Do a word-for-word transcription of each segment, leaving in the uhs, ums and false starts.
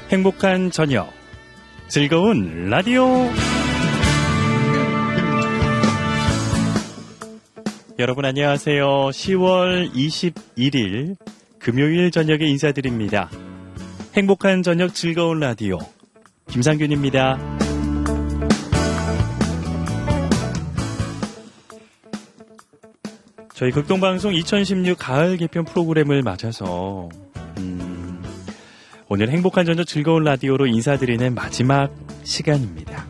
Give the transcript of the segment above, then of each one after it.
행복한 저녁, 즐거운 라디오. 여러분 안녕하세요. 시월 이십일일 금요일 저녁에 인사드립니다. 행복한 저녁 즐거운 라디오 김상균입니다. 저희 극동방송 이천십육 가을 개편 프로그램을 맞아서 음, 오늘 행복한 저녁 즐거운 라디오로 인사드리는 마지막 시간입니다.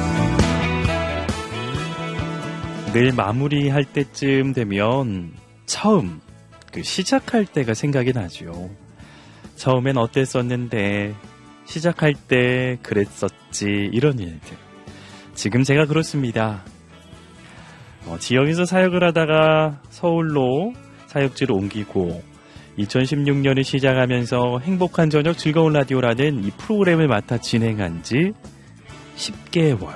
늘 마무리할 때쯤 되면 처음 그 시작할 때가 생각이 나죠. 처음엔 어땠었는데 시작할 때 그랬었지, 이런 일들. 지금 제가 그렇습니다. 어, 지역에서 사역을 하다가 서울로 사역지를 옮기고 이천십육 년을 시작하면서 행복한 저녁 즐거운 라디오라는 이 프로그램을 맡아 진행한 지 십 개월.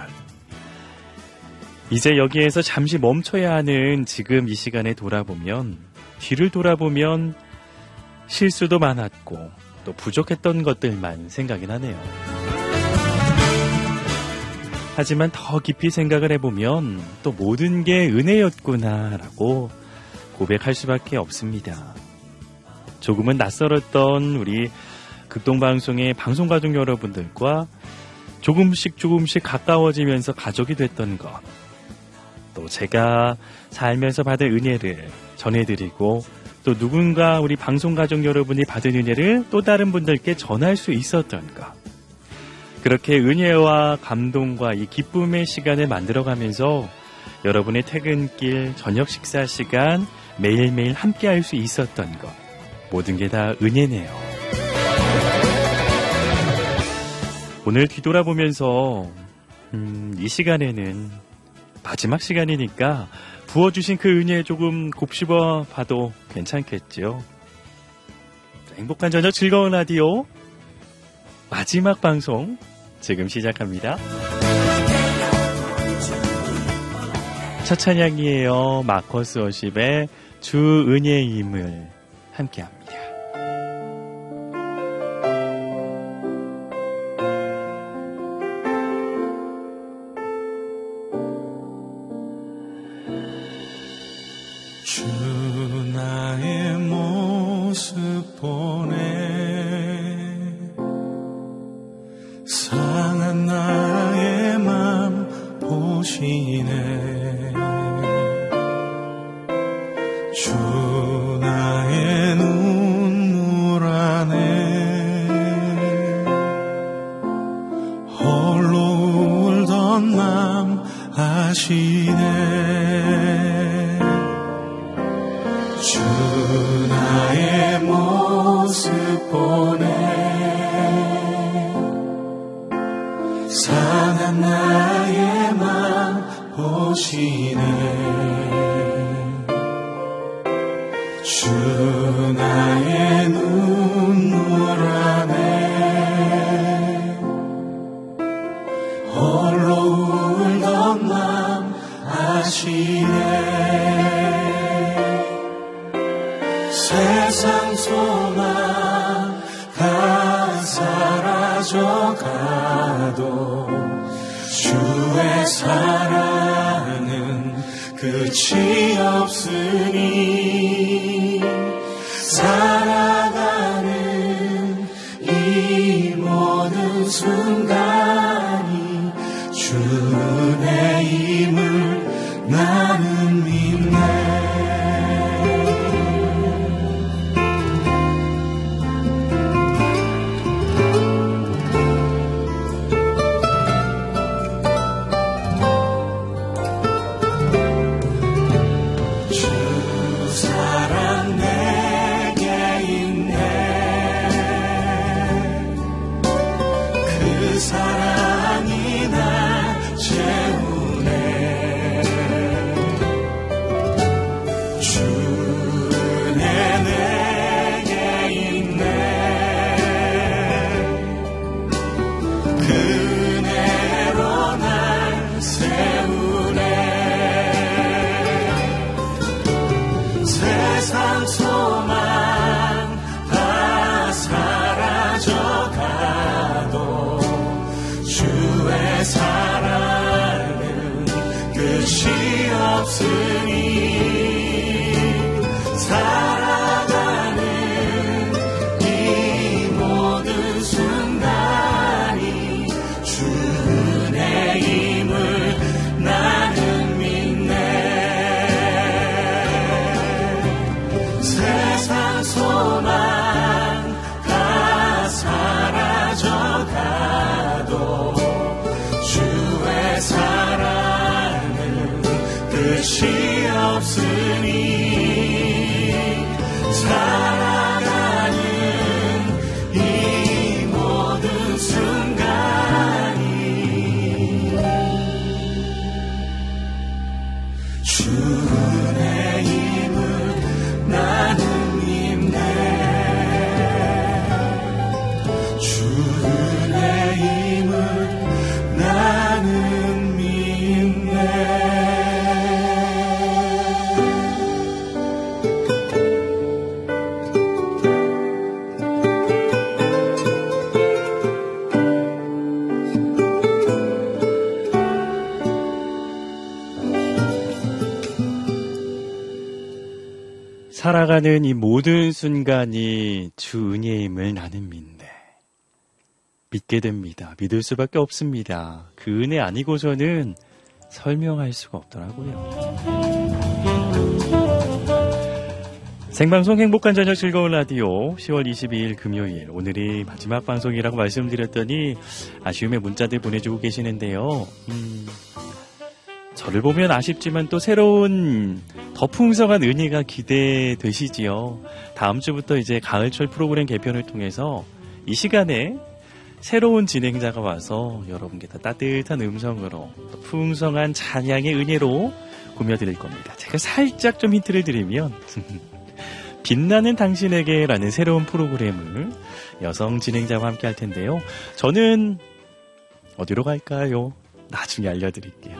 이제 여기에서 잠시 멈춰야 하는 지금 이 시간에 돌아보면, 뒤를 돌아보면 실수도 많았고 또 부족했던 것들만 생각이 나네요. 하지만 더 깊이 생각을 해보면 또 모든 게 은혜였구나라고 고백할 수밖에 없습니다. 조금은 낯설었던 우리 극동방송의 방송가족 여러분들과 조금씩 조금씩 가까워지면서 가족이 됐던 것, 또 제가 살면서 받은 은혜를 전해드리고 또 누군가 우리 방송가족 여러분이 받은 은혜를 또 다른 분들께 전할 수 있었던 것, 그렇게 은혜와 감동과 이 기쁨의 시간을 만들어가면서 여러분의 퇴근길, 저녁 식사 시간 매일매일 함께할 수 있었던 것, 모든 게 다 은혜네요. 오늘 뒤돌아보면서 음, 이 시간에는 마지막 시간이니까 부어주신 그 은혜 조금 곱씹어 봐도 괜찮겠죠. 행복한 저녁 즐거운 라디오 마지막 방송 지금 시작합니다. 첫 찬양이에요. 마커스 워십의 주 은혜임을 함께합니다. 주 나의 모습 보네, 상한 나의 맘 보시네. 주 나의 눈물 안에 홀로 울던 맘 아시네. 주 나의 모습 보네, 상한 나의 맘 보시네. 주 나의 눈물 안에 홀로 울던 맘 아시네. 세상 소망 다 사라져가도 주의 사랑은 끝이 없으니, 살아가는 이 모든 순간이 주 은혜임을 나는 믿네. 사랑이 날 채우네. 없으니 살아가는 이 모든 순간이 주 은혜임을 나는 믿네. 세상 소망 다 사라져가도 주의 사랑은 끝이 없으니 살아가는 이 모든 순간이 주 은혜임을 나는 믿네. 주 은혜임을 나는 믿네. 살아가는 이 모든 순간이 주 은혜임을 나는 믿네. 믿게 됩니다. 믿을 수밖에 없습니다. 그 은혜 아니고서는 설명할 수가 없더라고요. 생방송 행복한 저녁 즐거운 라디오 시월 이십이일 금요일, 오늘이 마지막 방송이라고 말씀드렸더니 아쉬움의 문자들 보내주고 계시는데요. 음, 저를 보면 아쉽지만 또 새로운 더 풍성한 은혜가 기대되시지요. 다음 주부터 이제 가을철 프로그램 개편을 통해서 이 시간에 새로운 진행자가 와서 여러분께 더 따뜻한 음성으로 또 풍성한 찬양의 은혜로 꾸며드릴 겁니다. 제가 살짝 좀 힌트를 드리면 빛나는 당신에게 라는 새로운 프로그램을 여성 진행자와 함께 할 텐데요. 저는 어디로 갈까요? 나중에 알려드릴게요.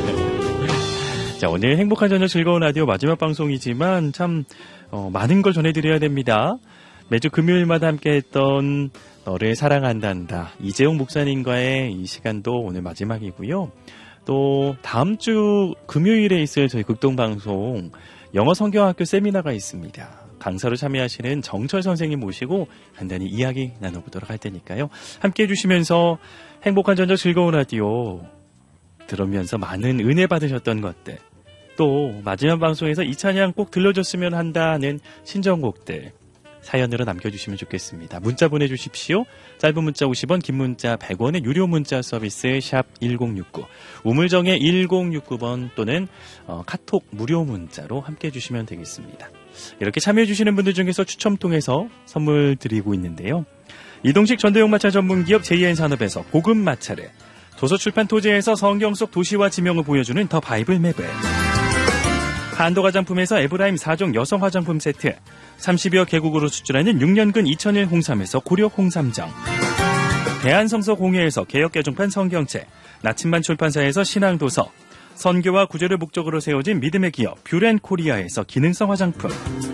자, 오늘 행복한 저녁 즐거운 라디오 마지막 방송이지만 참 어, 많은 걸 전해드려야 됩니다. 매주 금요일마다 함께했던 너를 사랑한단다 이재용 목사님과의 이 시간도 오늘 마지막이고요. 또 다음 주 금요일에 있을 저희 극동방송 영어 성경학교 세미나가 있습니다. 강사로 참여하시는 정철 선생님 모시고 간단히 이야기 나눠보도록 할 테니까요. 함께해 주시면서 행복한 저녁 즐거운 라디오 들으면서 많은 은혜 받으셨던 것들, 또 마지막 방송에서 이 찬양 꼭 들려줬으면 한다는 신청곡들 사연으로 남겨주시면 좋겠습니다. 문자 보내주십시오. 짧은 문자 오십 원, 긴 문자 백 원의 유료 문자 서비스 샵 일공육구, 우물정의 일공육구 번 또는 어, 카톡 무료 문자로 함께해 주시면 되겠습니다. 이렇게 참여해 주시는 분들 중에서 추첨 통해서 선물 드리고 있는데요. 이동식 전도용 마차 전문기업 제이엔산업에서 고급 마차를, 도서출판 토제에서 성경 속 도시와 지명을 보여주는 더 바이블 맵을, 한도 화장품에서 에브라임 사 종 여성 화장품 세트, 삼십여 개국으로 수출하는 육 년근 이천일 홍삼에서 고려 홍삼정, 대한성서공회에서 개역개정판 성경책, 나침반 출판사에서 신앙도서, 선교와 구제를 목적으로 세워진 믿음의 기업 뷰렌코리아에서 기능성 화장품,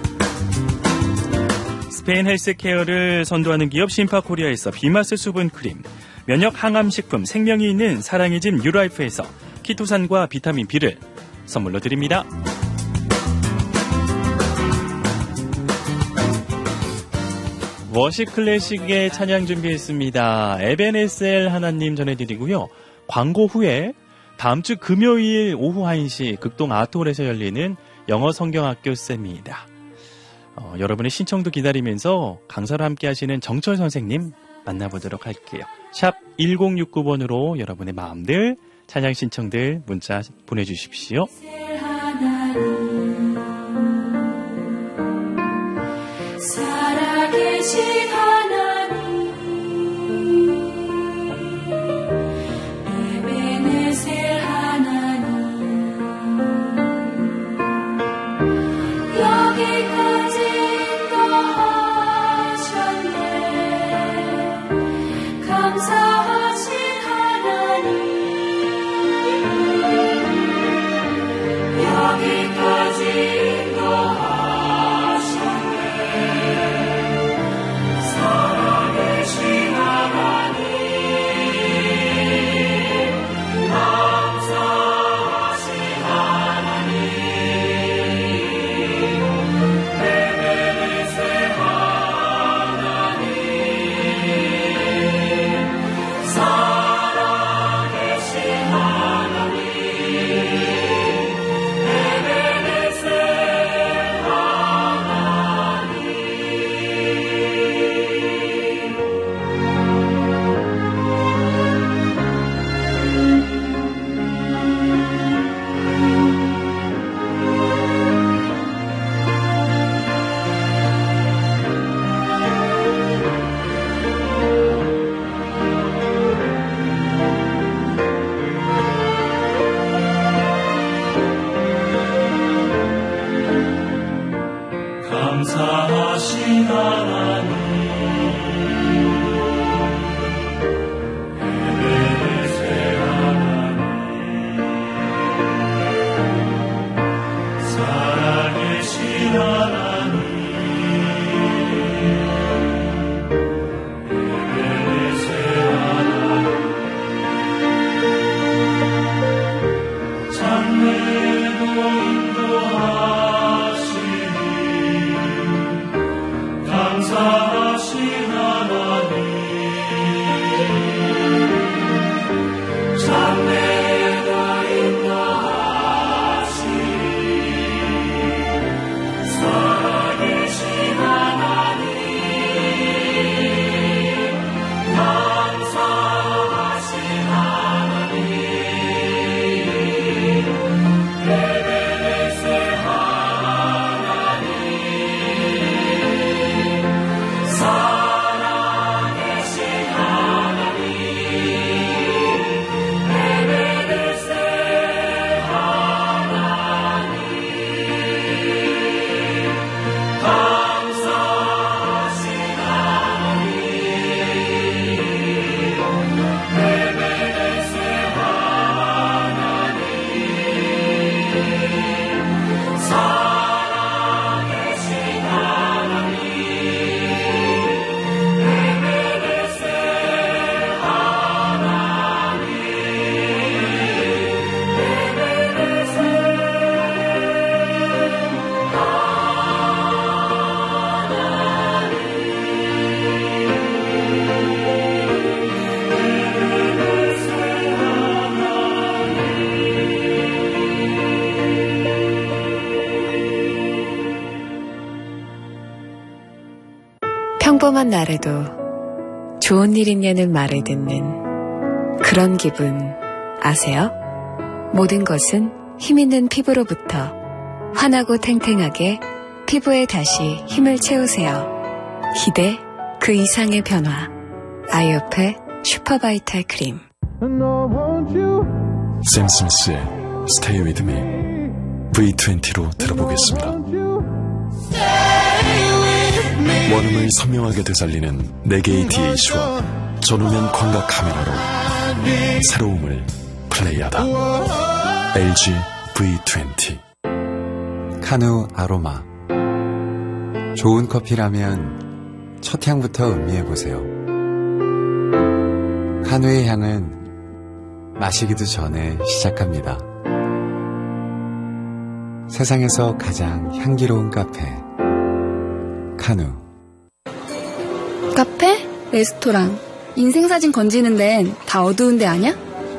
스페인 헬스케어를 선도하는 기업 심파코리아에서 비마스 수분크림, 면역 항암식품 생명이 있는 사랑의 집 뉴라이프에서 키토산과 비타민 B를 선물로 드립니다. 워십 클래식의 찬양 준비했습니다. 에벤에셀 하나님 전해드리고요. 광고 후에 다음 주 금요일 오후 한 시 극동 아트홀에서 열리는 영어 성경학교 세미나, 어, 여러분의 신청도 기다리면서 강사로 함께 하시는 정철 선생님 만나보도록 할게요. 샵 일공육구 번으로 여러분의 마음들, 찬양 신청들 문자 보내주십시오. 살아계신 하나님, 에베네셀 하나님, 여기까지 인도하셨네. 감사하신 하나님, 여기까지 인도하셨네. 살아계신 하나님, 감사하신 하나님, 평범한 날에도 좋은 일 있냐는 말을 듣는 그런 기분 아세요? 모든 것은 힘 있는 피부로부터 환하고 탱탱하게 피부에 다시 힘을 채우세요. 기대 그 이상의 변화. 아이오페 슈퍼바이탈 크림. 샘 스미스의 Stay With Me 브이 트웬티로 들어보겠습니다. 원음을 선명하게 되살리는 네 개의 디에이치와 전후면 광각 카메라로 새로움을 플레이하다. 엘지 브이 트웬티. 카누 아로마. 좋은 커피라면 첫 향부터 음미해보세요. 카누의 향은 마시기도 전에 시작합니다. 세상에서 가장 향기로운 카페, 카누. 카페? 레스토랑. 인생사진 건지는 데는 다 어두운 데 아냐?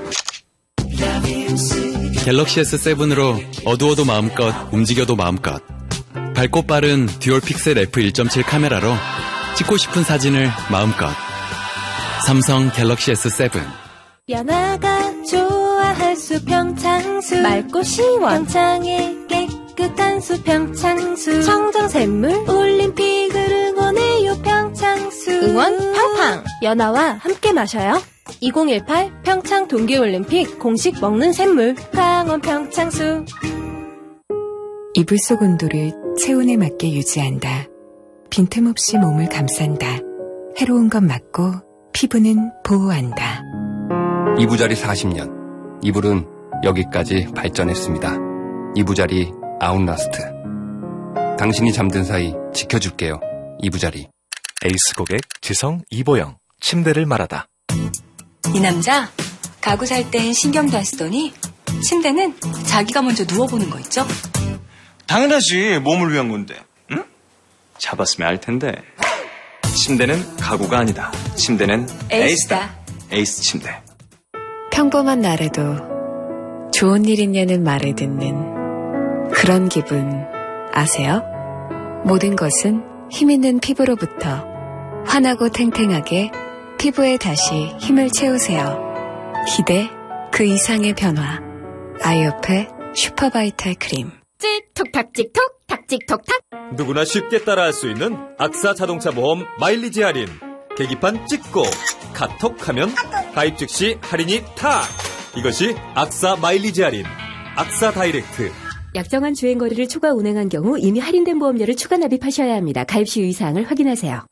갤럭시 에스 세븐으로 어두워도 마음껏 움직여도 마음껏 밝고 빠른 듀얼 픽셀 에프 일 점 칠 카메라로 찍고 싶은 사진을 마음껏 삼성 갤럭시 에스 세븐. 연아가 좋아할 수 평창수 맑고 시원 평창의 깨끗한 수 평창수 청정샘물 올림픽을 응원해요 평창수 응원 팡팡 연아와 함께 마셔요. 이천십팔 평창 동계올림픽 공식 먹는 샘물 강원 평창수. 이불 속 온도를 체온에 맞게 유지한다. 빈틈없이 몸을 감싼다. 해로운 것 막고 피부는 보호한다. 이부자리 사십 년. 이불은 여기까지 발전했습니다. 이부자리 아웃라스트. 당신이 잠든 사이 지켜줄게요. 이부자리. 에이스 고객 지성 이보영. 침대를 말하다. 이 남자 가구 살 땐 신경도 안 쓰더니 침대는 자기가 먼저 누워보는 거 있죠? 당연하지. 몸을 위한 건데. 응? 잡았으면 알 텐데. 침대는 가구가 아니다. 침대는 에이스다. 에이스 침대. 평범한 날에도 좋은 일 있냐는 말을 듣는 그런 기분 아세요? 모든 것은 힘 있는 피부로부터 환하고 탱탱하게 피부에 다시 힘을 채우세요. 기대 그 이상의 변화. 아이오페 슈퍼바이탈 크림. 찍톡탁 찍톡 탁 찍톡탁. 누구나 쉽게 따라할 수 있는 악사 자동차 보험 마일리지 할인. 계기판 찍고 카톡하면 가입 즉시 할인이 탁. 이것이 악사 마일리지 할인. 악사 다이렉트. 약정한 주행거리를 추가 운행한 경우 이미 할인된 보험료를 추가 납입하셔야 합니다. 가입 시 유의사항을 확인하세요.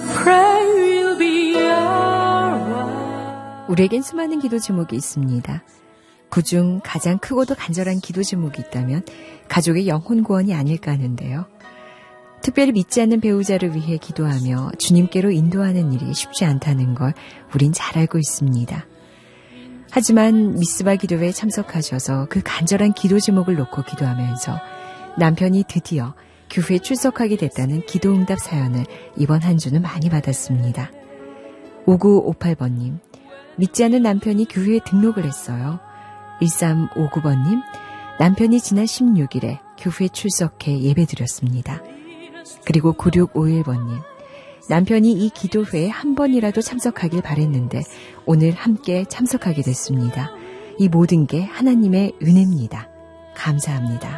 우리에겐 수많은 기도 제목이 있습니다. 그중 가장 크고도 간절한 기도 제목이 있다면 가족의 영혼 구원이 아닐까 하는데요. 특별히 믿지 않는 배우자를 위해 기도하며 주님께로 인도하는 일이 쉽지 않다는 걸 우린 잘 알고 있습니다. 하지만 미스바 기도회에 참석하셔서 그 간절한 기도 제목을 놓고 기도하면서 남편이 드디어 교회에 출석하게 됐다는 기도응답 사연을 이번 한 주는 많이 받았습니다. 오구오팔 번님, 믿지 않는 남편이 교회에 등록을 했어요. 일삼오구 번님, 남편이 지난 십육 일에 교회에 출석해 예배드렸습니다. 그리고 구육오일 번님, 남편이 이 기도회에 한 번이라도 참석하길 바랬는데 오늘 함께 참석하게 됐습니다. 이 모든 게 하나님의 은혜입니다. 감사합니다.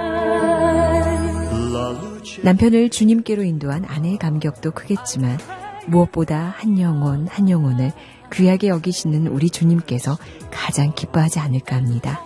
남편을 주님께로 인도한 아내의 감격도 크겠지만 무엇보다 한 영혼 한 영혼을 귀하게 여기시는 우리 주님께서 가장 기뻐하지 않을까 합니다.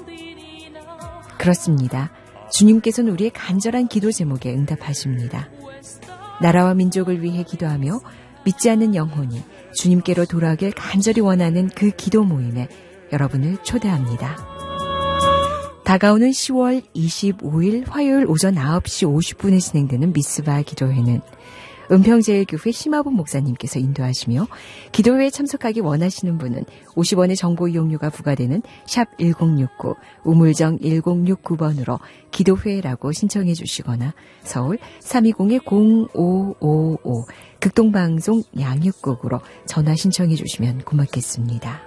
그렇습니다. 주님께서는 우리의 간절한 기도 제목에 응답하십니다. 나라와 민족을 위해 기도하며 믿지 않는 영혼이 주님께로 돌아오길 간절히 원하는 그 기도 모임에 여러분을 초대합니다. 다가오는 시월 이십오일 화요일 오전 아홉 시 오십 분에 진행되는 미스바 기도회는 은평제일교회 심화분 목사님께서 인도하시며 기도회에 참석하기 원하시는 분은 오십 원의 정보 이용료가 부과되는 샵 일공육구 우물정 일공육구 번으로 기도회라고 신청해 주시거나 서울 삼이공 공오오오 극동방송 양육국으로 전화 신청해 주시면 고맙겠습니다.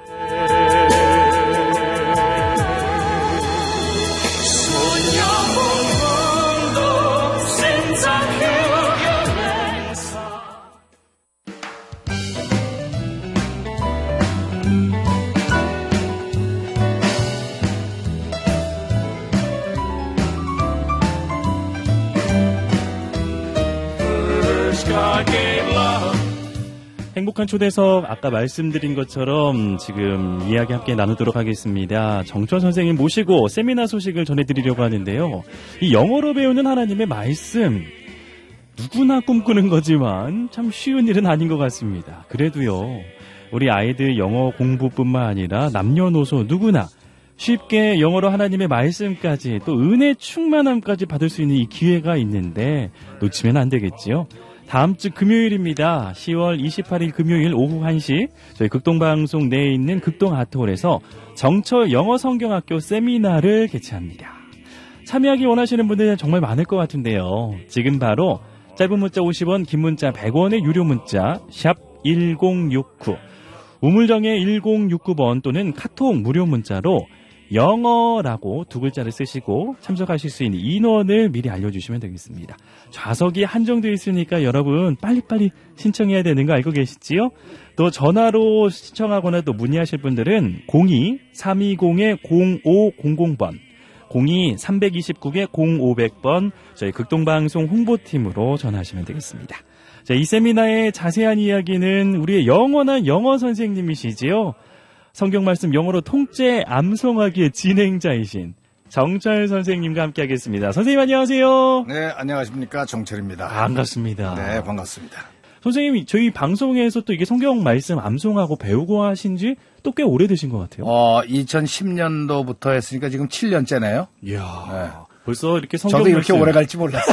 I gave love. 행복한 초대석 아까 말씀드린 것처럼 지금 이야기 함께 나누도록 하겠습니다. 정천 선생님 모시고 세미나 소식을 전해드리려고 하는데요. 이 영어로 배우는 하나님의 말씀 누구나 꿈꾸는 거지만 참 쉬운 일은 아닌 것 같습니다. 그래도요 우리 아이들 영어 공부뿐만 아니라 남녀노소 누구나 쉽게 영어로 하나님의 말씀까지 또 은혜 충만함까지 받을 수 있는 이 기회가 있는데 놓치면 안 되겠지요. 다음 주 금요일입니다. 시월 이십팔일 금요일 오후 한 시 저희 극동방송 내에 있는 극동아트홀에서 정철 영어성경학교 세미나를 개최합니다. 참여하기 원하시는 분들 정말 많을 것 같은데요. 지금 바로 짧은 문자 오십 원, 긴 문자 백 원의 유료 문자 샵 일공육구 우물정의 일공육구 번 또는 카톡 무료 문자로 영어라고 두 글자를 쓰시고 참석하실 수 있는 인원을 미리 알려주시면 되겠습니다. 좌석이 한정되어 있으니까 여러분 빨리빨리 신청해야 되는 거 알고 계시지요? 또 전화로 신청하거나 또 문의하실 분들은 공이 삼이공 공오공공 번 공이 삼이구 공오백 번 저희 극동방송 홍보팀으로 전화하시면 되겠습니다. 자, 이 세미나의 자세한 이야기는 우리의 영원한 영어 선생님이시지요. 성경 말씀 영어로 통째 암송하기의 진행자이신 정철 선생님과 함께 하겠습니다. 선생님 안녕하세요. 네, 안녕하십니까. 정철입니다. 반갑습니다. 네, 반갑습니다. 선생님, 저희 방송에서 또 이게 성경 말씀 암송하고 배우고 하신 지 또 꽤 오래되신 것 같아요. 어, 이천십 년도부터 했으니까 지금 칠 년째네요. 이야. 네. 벌써 이렇게 성경 저도 이렇게 말씀. 오래 갈지 몰랐어요.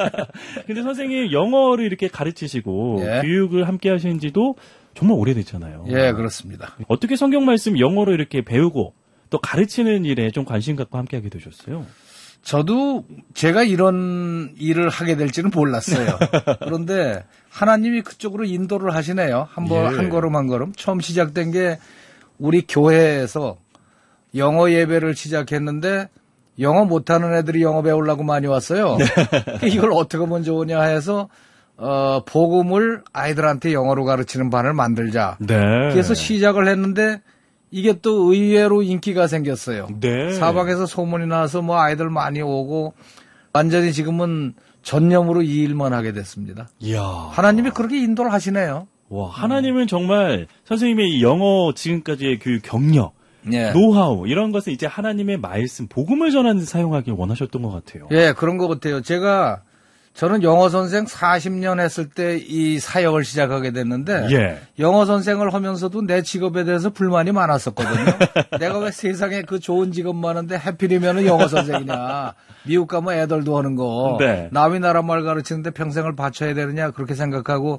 근데 선생님 영어를 이렇게 가르치시고 예. 교육을 함께 하신 지도 정말 오래됐잖아요. 예, 그렇습니다. 어떻게 성경 말씀 영어로 이렇게 배우고 또 가르치는 일에 좀 관심 갖고 함께 하게 되셨어요? 저도 제가 이런 일을 하게 될지는 몰랐어요. 그런데 하나님이 그쪽으로 인도를 하시네요. 한 번, 예. 한 걸음 한 걸음. 처음 시작된 게 우리 교회에서 영어 예배를 시작했는데 영어 못하는 애들이 영어 배우려고 많이 왔어요. 네. 이걸 어떻게 하면 좋으냐 해서 어, 복음을 아이들한테 영어로 가르치는 반을 만들자. 네. 그래서 시작을 했는데 이게 또 의외로 인기가 생겼어요. 네. 사방에서 소문이 나서 뭐 아이들 많이 오고 완전히 지금은 전념으로 이 일만 하게 됐습니다. 이야. 하나님이 그렇게 인도를 하시네요. 와, 하나님은 정말 선생님의 이 영어 지금까지의 교육 경력, 예. 노하우 이런 것을 이제 하나님의 말씀, 복음을 전하는 데 사용하길 원하셨던 것 같아요. 예, 그런 것 같아요. 제가 저는 영어 선생 사십 년 했을 때 이 사역을 시작하게 됐는데 예. 영어 선생을 하면서도 내 직업에 대해서 불만이 많았었거든요. 내가 왜 세상에 그 좋은 직업 많은데 하필이면 영어 선생이냐. 미국 가면 애들도 하는 거. 네. 남의 나라 말 가르치는데 평생을 바쳐야 되느냐 그렇게 생각하고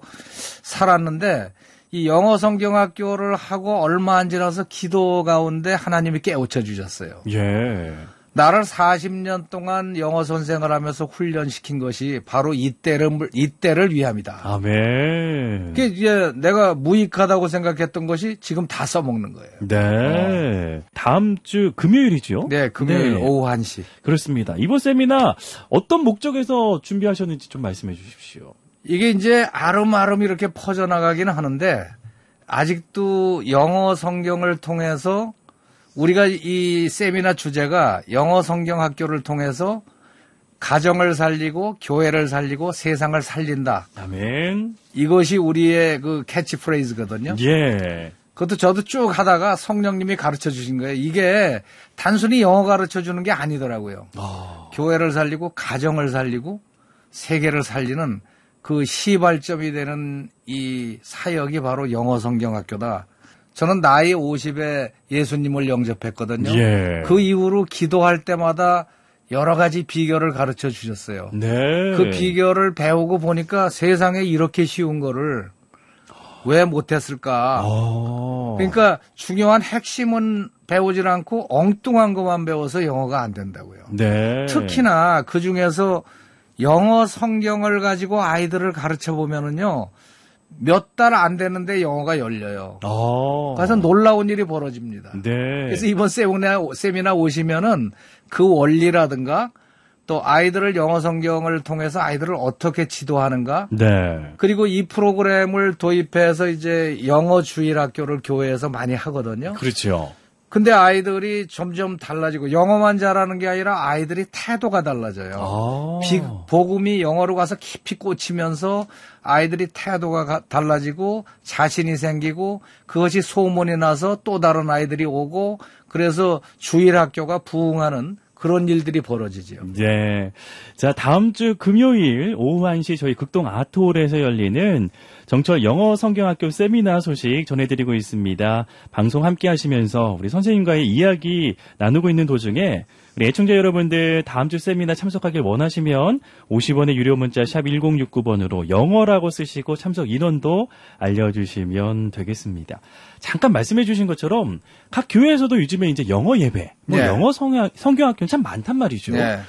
살았는데 이 영어 성경학교를 하고 얼마 안 지나서 기도 가운데 하나님이 깨우쳐 주셨어요. 예. 나를 사십 년 동안 영어 선생을 하면서 훈련시킨 것이 바로 이때를, 이때를 위함이다. 아멘. 그게 이제 내가 무익하다고 생각했던 것이 지금 다 써먹는 거예요. 네. 어. 다음 주 금요일이죠? 네, 금요일 네. 오후 한 시. 그렇습니다. 이번 세미나 어떤 목적에서 준비하셨는지 좀 말씀해 주십시오. 이게 이제 아름아름 이렇게 퍼져나가기는 하는데 아직도 영어 성경을 통해서 우리가 이 세미나 주제가 영어 성경 학교를 통해서 가정을 살리고 교회를 살리고 세상을 살린다. 아멘. 이것이 우리의 그 캐치프레이즈거든요. 예. 그것도 저도 쭉 하다가 성령님이 가르쳐 주신 거예요. 이게 단순히 영어 가르쳐 주는 게 아니더라고요. 어. 교회를 살리고 가정을 살리고 세계를 살리는 그 시발점이 되는 이 사역이 바로 영어 성경 학교다. 저는 나이 오십에 예수님을 영접했거든요. 예. 그 이후로 기도할 때마다 여러 가지 비결을 가르쳐 주셨어요. 네. 그 비결을 배우고 보니까 세상에 이렇게 쉬운 거를 왜 못했을까. 오. 그러니까 중요한 핵심은 배우질 않고 엉뚱한 것만 배워서 영어가 안 된다고요. 네. 특히나 그중에서 영어 성경을 가지고 아이들을 가르쳐 보면은요. 몇 달 안 되는데 영어가 열려요. 오. 그래서 놀라운 일이 벌어집니다. 네. 그래서 이번 세미나, 세미나 오시면은 그 원리라든가 또 아이들을 영어 성경을 통해서 아이들을 어떻게 지도하는가. 네. 그리고 이 프로그램을 도입해서 이제 영어 주일 학교를 교회에서 많이 하거든요. 그렇죠. 근데 아이들이 점점 달라지고 영어만 잘하는 게 아니라 아이들이 태도가 달라져요. 아. 비, 복음이 영어로 가서 깊이 꽂히면서 아이들이 태도가 가, 달라지고 자신이 생기고 그것이 소문이 나서 또 다른 아이들이 오고 그래서 주일학교가 부흥하는 그런 일들이 벌어지죠. 네. 자, 다음 주 금요일 오후 한 시 저희 극동 아트홀에서 열리는 정철 영어 성경학교 세미나 소식 전해드리고 있습니다. 방송 함께 하시면서 우리 선생님과의 이야기 나누고 있는 도중에 우리 애청자 여러분들 다음 주 세미나 참석하길 원하시면 오십 원의 유료 문자 샵 일공육구 번으로 영어라고 쓰시고 참석 인원도 알려주시면 되겠습니다. 잠깐 말씀해 주신 것처럼 각 교회에서도 요즘에 이제 영어 예배, 뭐 네. 영어 성경, 성경학교는 참 많단 말이죠. 네.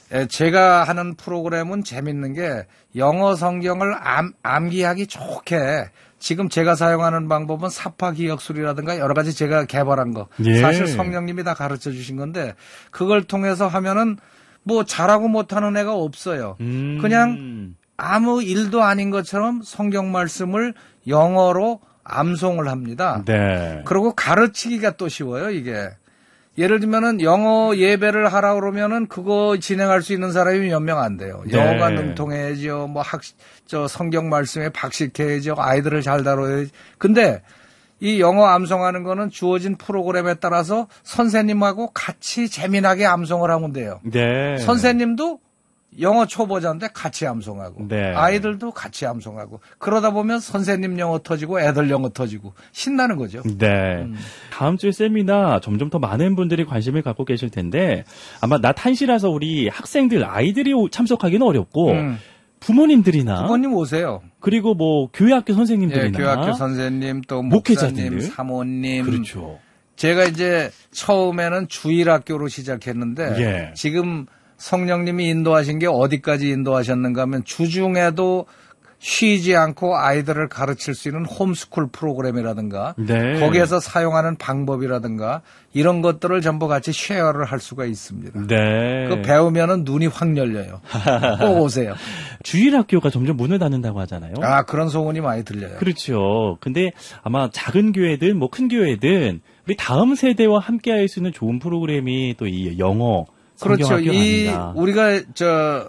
제가 하는 프로그램은 재밌는 게 영어 성경을 암, 암기하기 좋게 지금 제가 사용하는 방법은 사파 기억술이라든가 여러 가지 제가 개발한 거. 예. 사실 성령님이 다 가르쳐 주신 건데 그걸 통해서 하면은 뭐 잘하고 못하는 애가 없어요. 음. 그냥 아무 일도 아닌 것처럼 성경 말씀을 영어로 암송을 합니다. 네. 그리고 가르치기가 또 쉬워요, 이게. 예를 들면은 영어 예배를 하라 그러면은 그거 진행할 수 있는 사람이 몇 명 안 돼요. 네. 영어가 능통해야죠. 뭐 학, 저 성경 말씀에 박식해야죠. 아이들을 잘 다뤄야죠. 근데 이 영어 암송하는 거는 주어진 프로그램에 따라서 선생님하고 같이 재미나게 암송을 하면 돼요. 네. 선생님도 영어 초보자인데 같이 암송하고 네. 아이들도 같이 암송하고 그러다 보면 선생님 영어 터지고 애들 영어 터지고 신나는 거죠. 네. 음. 다음 주에 세미나 점점 더 많은 분들이 관심을 갖고 계실 텐데 아마 낮 한 시라서 우리 학생들 아이들이 참석하기는 어렵고 음. 부모님들이나 부모님 오세요. 그리고 뭐 교회학교 선생님들이나 예, 교회학교 선생님 또 목회자님, 목사님, 사모님 그렇죠. 제가 이제 처음에는 주일학교로 시작했는데 예. 지금 성령님이 인도하신 게 어디까지 인도하셨는가 하면 주중에도 쉬지 않고 아이들을 가르칠 수 있는 홈스쿨 프로그램이라든가 네. 거기에서 사용하는 방법이라든가 이런 것들을 전부 같이 쉐어를 할 수가 있습니다. 네. 그 배우면은 눈이 확 열려요. 꼭 오세요. 주일학교가 점점 문을 닫는다고 하잖아요. 아, 그런 소문이 많이 들려요. 그렇죠. 근데 아마 작은 교회든 뭐 큰 교회든 우리 다음 세대와 함께 할 수 있는 좋은 프로그램이 또 이 영어 그렇죠. 이 아닌가. 우리가 저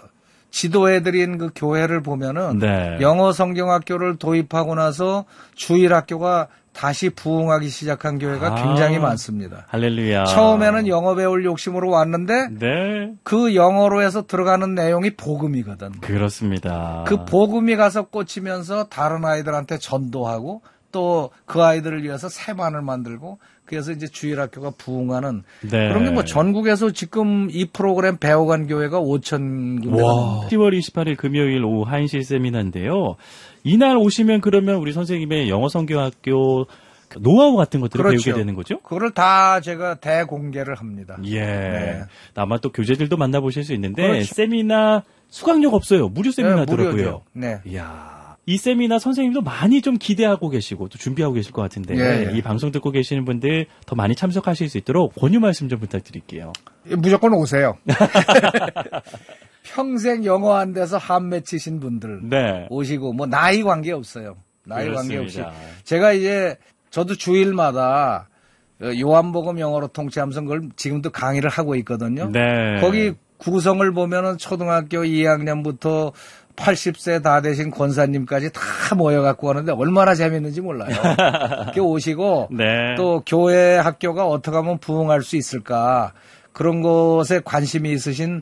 지도해드린 그 교회를 보면은 네. 영어 성경학교를 도입하고 나서 주일학교가 다시 부흥하기 시작한 교회가 아, 굉장히 많습니다. 할렐루야. 처음에는 영어 배울 욕심으로 왔는데 네. 그 영어로 해서 들어가는 내용이 복음이거든. 그렇습니다. 그 복음이 가서 꽂히면서 다른 아이들한테 전도하고 또 그 아이들을 위해서 새반을 만들고 그래서 이제 주일학교가 부흥하는 네. 그런 게 뭐 전국에서 지금 이 프로그램 배워간 교회가 오천 군데. 시월 이십팔일 금요일 오후 한 시 세미나인데요. 이날 오시면 그러면 우리 선생님의 영어 성경학교 노하우 같은 것들을 그렇죠. 배우게 되는 거죠? 그거를 다 제가 대공개를 합니다. 예. 네. 아마 또 교재들도 만나보실 수 있는데 그렇죠. 세미나 수강료가 없어요. 무료 세미나더라고요. 무료죠. 네. 이야. 이 세미나 선생님도 많이 좀 기대하고 계시고 또 준비하고 계실 것 같은데 예, 예. 이 방송 듣고 계시는 분들 더 많이 참석하실 수 있도록 권유 말씀 좀 부탁드릴게요. 무조건 오세요. 평생 영어 안 돼서 한 맺히신 분들 네. 오시고 뭐 나이 관계 없어요. 나이 그렇습니다. 관계 없이 제가 이제 저도 주일마다 요한복음 영어로 통치하면서 그걸 지금도 강의를 하고 있거든요. 네. 거기 구성을 보면은 초등학교 이 학년부터 팔십 세 다 되신 권사님까지 다 모여갖고 하는데 얼마나 재밌는지 몰라요. 이렇게 오시고 네. 또 교회 학교가 어떻게 하면 부흥할 수 있을까 그런 것에 관심이 있으신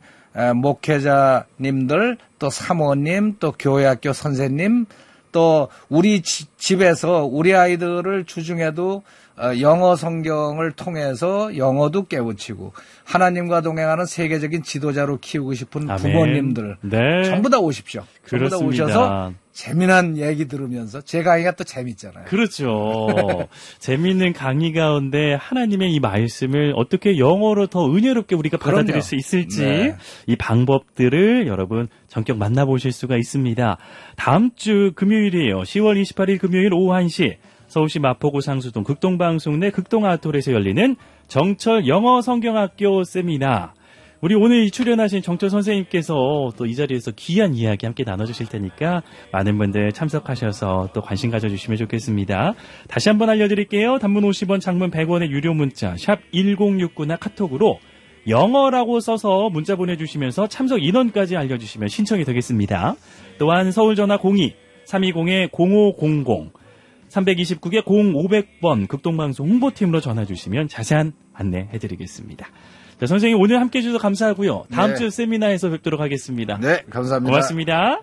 목회자님들 또 사모님 또 교회 학교 선생님 또 우리 지, 집에서 우리 아이들을 주중에도 영어 성경을 통해서 영어도 깨우치고 하나님과 동행하는 세계적인 지도자로 키우고 싶은 아멘. 부모님들 네. 전부 다 오십시오. 그렇습니다. 전부 다 오셔서 재미난 얘기 들으면서 제 강의가 또 재밌잖아요. 그렇죠. 재미있는 강의 가운데 하나님의 이 말씀을 어떻게 영어로 더 은혜롭게 우리가 받아들일 그럼요. 수 있을지 네. 이 방법들을 여러분 전격 만나보실 수가 있습니다. 다음 주 금요일이에요. 시월 이십팔일 금요일 오후 한 시 서울시 마포구 상수동 극동방송 내 극동아트홀에서 열리는 정철 영어 성경학교 세미나. 우리 오늘 출연하신 정철 선생님께서 또 이 자리에서 귀한 이야기 함께 나눠주실 테니까 많은 분들 참석하셔서 또 관심 가져주시면 좋겠습니다. 다시 한번 알려드릴게요. 단문 오십 원, 장문 백 원의 유료 문자 샵 일공육구나 카톡으로 영어라고 써서 문자 보내주시면서 참석 인원까지 알려주시면 신청이 되겠습니다. 또한 서울전화 공이 삼이공 공오공공 삼이구 개 공오백 번 극동방송 홍보팀으로 전화주시면 자세한 안내해드리겠습니다. 자, 선생님 오늘 함께해 주셔서 감사하고요. 다음 네. 주 세미나에서 뵙도록 하겠습니다. 네, 감사합니다. 고맙습니다.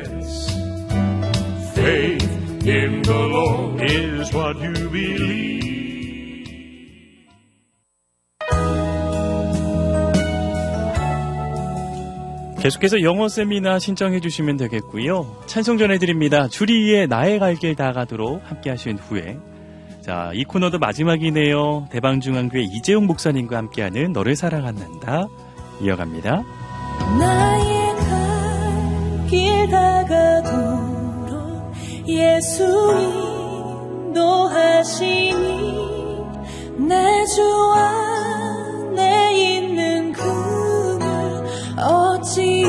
Faith in the Lord is what you believe. 계속해서 영어 세미나 신청해 주시면 되겠고요. 찬송 전해드립니다. 주리의 나의 갈 길 다 가도록 함께 하신 후에 자, 이 코너도 마지막이네요. 대방중앙교회 이재용 목사님과 함께하는 너를 사랑한단다 이어갑니다. 나의 갈 길 다 가도록 예수 인도하시니 내 주 안에 있는 그늘 어찌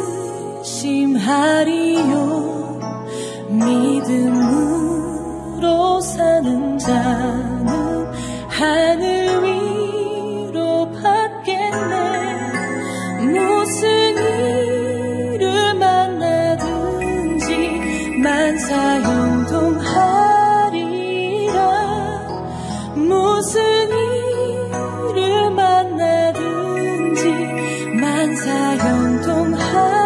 의심하리요. 믿음으로 사는 자는 하늘 위로 받겠네. 무슨 일을 만나든지 만사형통하리라. 무슨 일을 만나든지 만사형통하리라.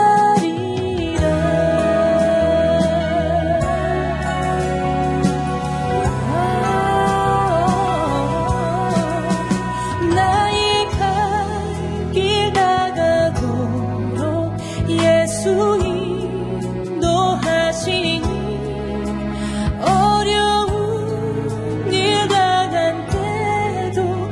나의 갈 길 다 가도록 예수 인도하시니 어려운 일 당한 때도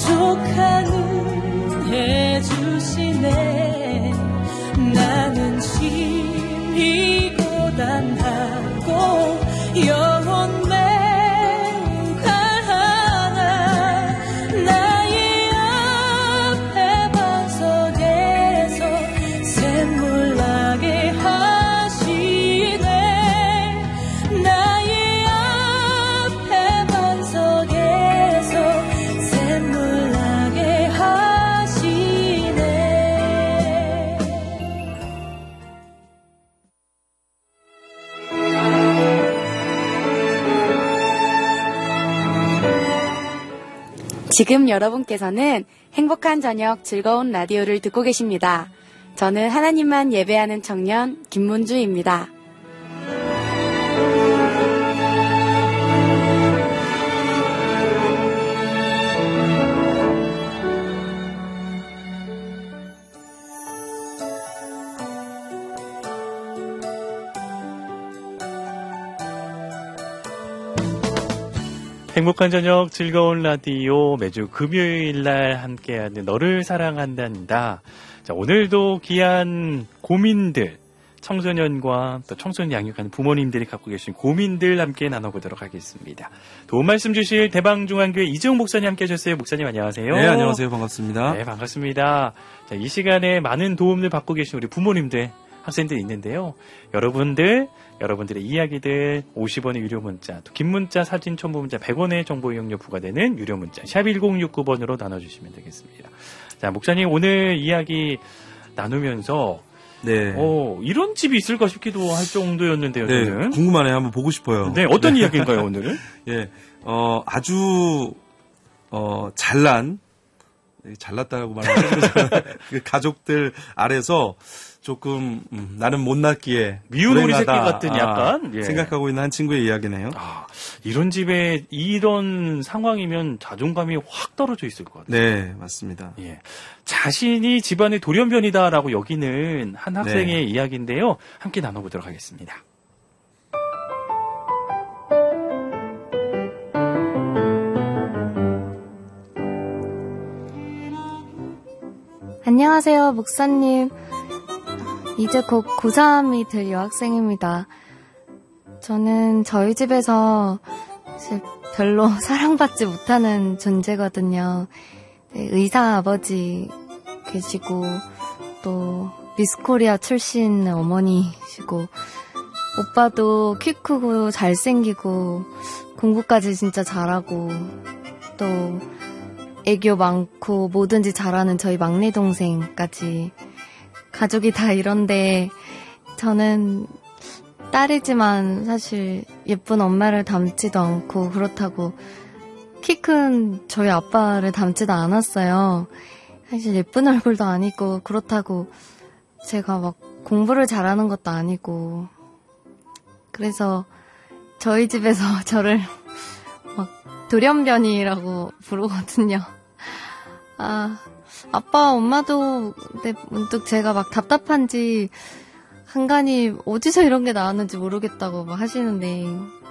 족하는 해주시네. 나는 심히 고단하고 영혼 매우 강하나 나의 앞에 반석에서 샘물 나게 하시네. 나의 앞에 반석에서 샘물 나게 하시네. 지금 여러분께서는 행복한 저녁 즐거운 라디오를 듣고 계십니다. 저는 하나님만 예배하는 청년 김문주입니다. 행복한 저녁 즐거운 라디오 매주 금요일날 함께하는 너를 사랑한단다. 자, 오늘도 귀한 고민들 청소년과 또 청소년 양육하는 부모님들이 갖고 계신 고민들 함께 나눠보도록 하겠습니다. 도움 말씀 주실 대방중앙교회 이재용 목사님 함께 하셨어요. 목사님 안녕하세요. 네, 안녕하세요. 반갑습니다. 네, 반갑습니다. 자, 이 시간에 많은 도움을 받고 계신 우리 부모님들, 학생들이 있는데요. 여러분들, 여러분들의 이야기들 오십 원의 유료 문자, 또 긴 문자, 사진 첨부 문자 백 원의 정보 이용료 부과되는 유료 문자 샵 일공육구 번으로 나눠주시면 되겠습니다. 자, 목사님 오늘 이야기 나누면서 네. 어, 이런 집이 있을까 싶기도 할 정도였는데요. 네, 저는. 궁금하네요. 한번 보고 싶어요. 네, 어떤 이야기인가요, 오늘은? 예, 어, 아주 어, 잘난 잘났다고 말하는 그 가족들 아래서 조금 음, 나는 못났기에 미운 오리 새끼 같은 약간 아, 예. 생각하고 있는 한 친구의 이야기네요. 아, 이런 집에 이런 상황이면 자존감이 확 떨어져 있을 것 같아요. 네, 맞습니다. 예, 자신이 집안의 돌연변이다라고 여기는 한 학생의 네. 이야기인데요. 함께 나눠보도록 하겠습니다. 안녕하세요, 목사님. 이제 곧 고삼이 될 여학생입니다. 저는 저희 집에서 사실 별로 사랑받지 못하는 존재거든요. 네, 의사 아버지 계시고 또 미스코리아 출신 어머니시고 오빠도 키 크고 잘생기고 공부까지 진짜 잘하고 또 애교 많고 뭐든지 잘하는 저희 막내 동생까지 가족이 다 이런데 저는 딸이지만 사실 예쁜 엄마를 닮지도 않고 그렇다고 키 큰 저희 아빠를 닮지도 않았어요. 사실 예쁜 얼굴도 아니고 그렇다고 제가 막 공부를 잘하는 것도 아니고 그래서 저희 집에서 저를 막 돌연변이라고 부르거든요. 아, 아빠, 엄마도 근데 문득 제가 막 답답한지 간간히 어디서 이런 게 나왔는지 모르겠다고 막 하시는데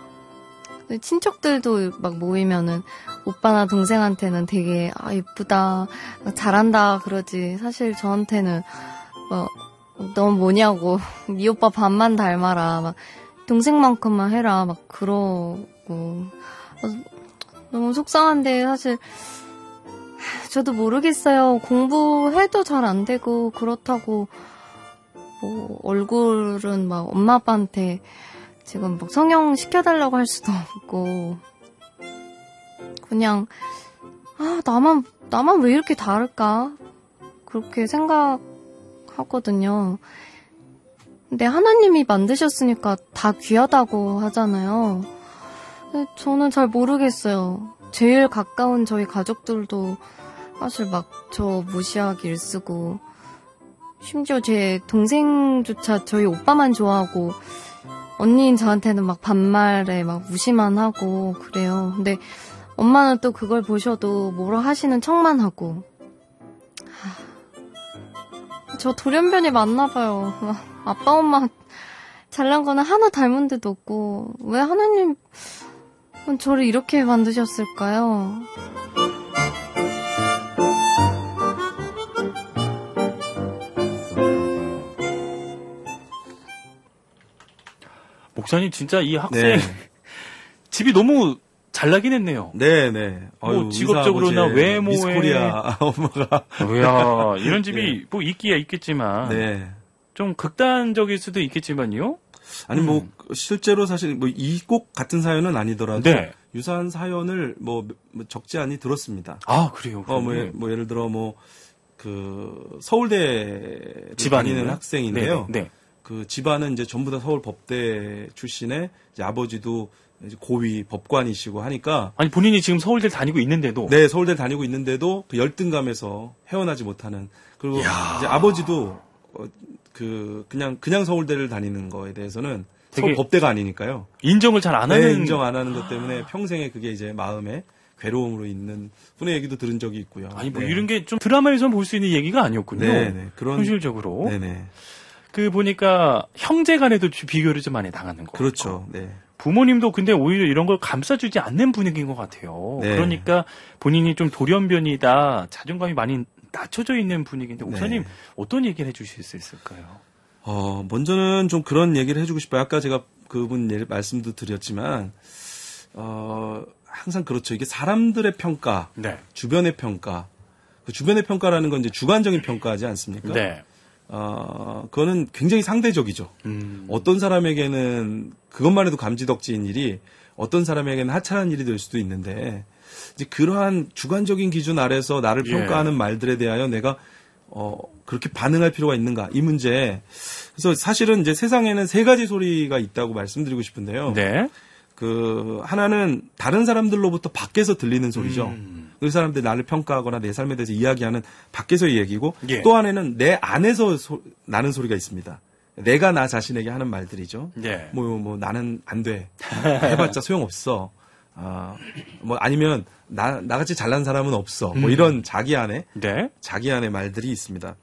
친척들도 막 모이면은 오빠나 동생한테는 되게 아 예쁘다, 잘한다 그러지 사실 저한테는 뭐 넌 뭐냐고 네 오빠 반만 닮아라 막 동생만큼만 해라 막 그러고 너무 속상한데 사실 저도 모르겠어요. 공부해도 잘 안 되고 그렇다고 뭐 얼굴은 막 엄마 아빠한테 지금 막 성형 시켜달라고 할 수도 없고 그냥 아 나만 나만 왜 이렇게 다를까 그렇게 생각하거든요. 근데 하나님이 만드셨으니까 다 귀하다고 하잖아요. 근데 저는 잘 모르겠어요. 제일 가까운 저희 가족들도 사실 막 저 무시하기 일쓰고 심지어 제 동생조차 저희 오빠만 좋아하고 언니인 저한테는 막 반말에 막 무시만 하고 그래요. 근데 엄마는 또 그걸 보셔도 뭐라 하시는 척만 하고 하, 저 돌연변이 맞나 봐요. 아빠 엄마 잘난 거는 하나 닮은 데도 없고 왜 하나님 저를 이렇게 만드셨을까요? 목사님 진짜 이 학생 네. 집이 너무 잘나긴 했네요. 네, 네. 뭐 직업적으로나 외모에 미스코리아 엄마가 이야, 이런 집이 네. 뭐 있기야 있겠지만 네. 좀 극단적일 수도 있겠지만요. 아니 음. 뭐 실제로 사실 뭐 이 꼭 같은 사연은 아니더라도 네. 유사한 사연을 뭐, 뭐 적지 않이 들었습니다. 아 그래요. 어, 뭐, 뭐 예를 들어 뭐 그 서울대 다니는 학생인데요. 네, 네. 그 집안은 이제 전부 다 서울 법대 출신의 이제 아버지도 이제 고위 법관이시고 하니까 아니 본인이 지금 서울대 다니고 있는데도 네 서울대 다니고 있는데도 그 열등감에서 헤어나지 못하는 그리고 이야. 이제 아버지도 어, 그 그냥 그냥 서울대를 다니는 거에 대해서는 서울 되게 법대가 아니니까요. 인정을 잘 안 하는 네, 인정 안 하는 것 때문에 평생에 그게 이제 마음에 괴로움으로 있는 분의 얘기도 들은 적이 있고요. 아니 뭐 네. 이런 게 좀 드라마에서 볼 수 있는 얘기가 아니었군요. 네, 네. 그런 현실적으로. 네네. 그 보니까 형제간에도 비교를 좀 많이 당하는 거. 그렇죠. 네. 부모님도 근데 오히려 이런 걸 감싸주지 않는 분위기인 것 같아요. 네. 그러니까 본인이 좀 돌연변이다, 자존감이 많이 낮춰져 있는 분위기인데 목사님 네. 어떤 얘기를 해주실 수 있을까요? 어, 먼저는 좀 그런 얘기를 해주고 싶어요. 아까 제가 그분 예를 말씀도 드렸지만, 어, 항상 그렇죠. 이게 사람들의 평가, 네. 주변의 평가, 그 주변의 평가라는 건 이제 주관적인 평가하지 않습니까? 네. 어, 그거는 굉장히 상대적이죠. 음. 어떤 사람에게는 그것만 해도 감지덕지인 일이 어떤 사람에게는 하찮은 일이 될 수도 있는데, 이제 그러한 주관적인 기준 아래서 나를 예. 평가하는 말들에 대하여 내가 어, 그렇게 반응할 필요가 있는가 이 문제. 그래서 사실은 이제 세상에는 세 가지 소리가 있다고 말씀드리고 싶은데요. 네. 그 하나는 다른 사람들로부터 밖에서 들리는 소리죠. 음. 그 사람들이 나를 평가하거나 내 삶에 대해서 이야기하는 밖에서의 얘기고 예. 또 하나는 내 안에서 소, 나는 소리가 있습니다. 내가 나 자신에게 하는 말들이죠. 네. 뭐, 뭐 나는 안 돼. 해봤자 소용없어. 아, 뭐 아니면 나 나같이 잘난 사람은 없어. 뭐 음. 이런 자기 안에 네. 자기 안의 말들이 있습니다.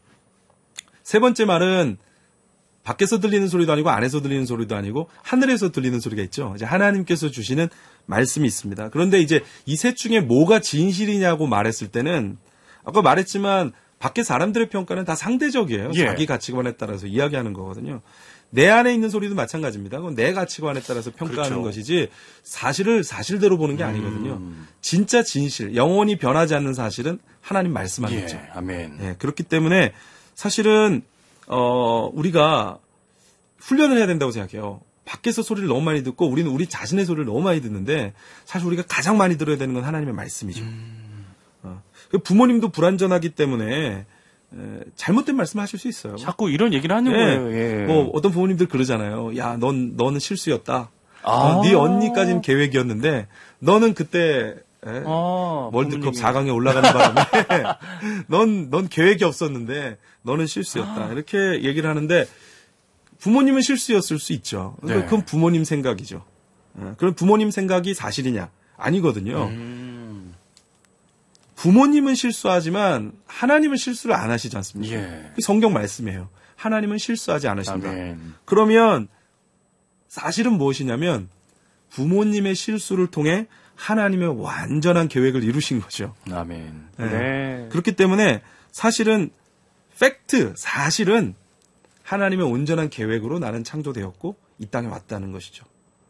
세 번째 말은 밖에서 들리는 소리도 아니고 안에서 들리는 소리도 아니고 하늘에서 들리는 소리가 있죠. 이제 하나님께서 주시는 말씀이 있습니다. 그런데 이제 이 셋 중에 뭐가 진실이냐고 말했을 때는 아까 말했지만 밖에 사람들의 평가는 다 상대적이에요. 예. 자기 가치관에 따라서 이야기하는 거거든요. 내 안에 있는 소리도 마찬가지입니다. 그건 내 가치관에 따라서 평가하는 그렇죠. 것이지 사실을 사실대로 보는 게 아니거든요. 음. 진짜 진실, 영원히 변하지 않는 사실은 하나님 말씀 안이죠. 예, 아멘. 예, 그렇기 때문에 사실은 어, 우리가 훈련을 해야 된다고 생각해요. 밖에서 소리를 너무 많이 듣고 우리는 우리 자신의 소리를 너무 많이 듣는데 사실 우리가 가장 많이 들어야 되는 건 하나님의 말씀이죠. 음. 어, 부모님도 불완전하기 때문에 에, 잘못된 말씀을 하실 수 있어요. 자꾸 이런 얘기를 하는 예. 거예요. 예. 뭐 어떤 부모님들 그러잖아요. 야, 넌 너는 실수였다. 아. 어, 네 언니까지는 계획이었는데 너는 그때 에? 아, 월드컵 부모님이. 사 강에 올라가는 바람에 넌, 넌 계획이 없었는데 너는 실수였다. 아. 이렇게 얘기를 하는데 부모님은 실수였을 수 있죠. 네. 그건 부모님 생각이죠. 어, 그럼 부모님 생각이 사실이냐? 아니거든요. 음. 부모님은 실수하지만 하나님은 실수를 안 하시지 않습니까? 예. 그 성경 말씀이에요. 하나님은 실수하지 않으신다. 아멘. 그러면 사실은 무엇이냐면 부모님의 실수를 통해 하나님의 완전한 계획을 이루신 거죠. 아멘. 네. 네. 그렇기 때문에 사실은 팩트, 사실은 하나님의 온전한 계획으로 나는 창조되었고 이 땅에 왔다는 것이죠.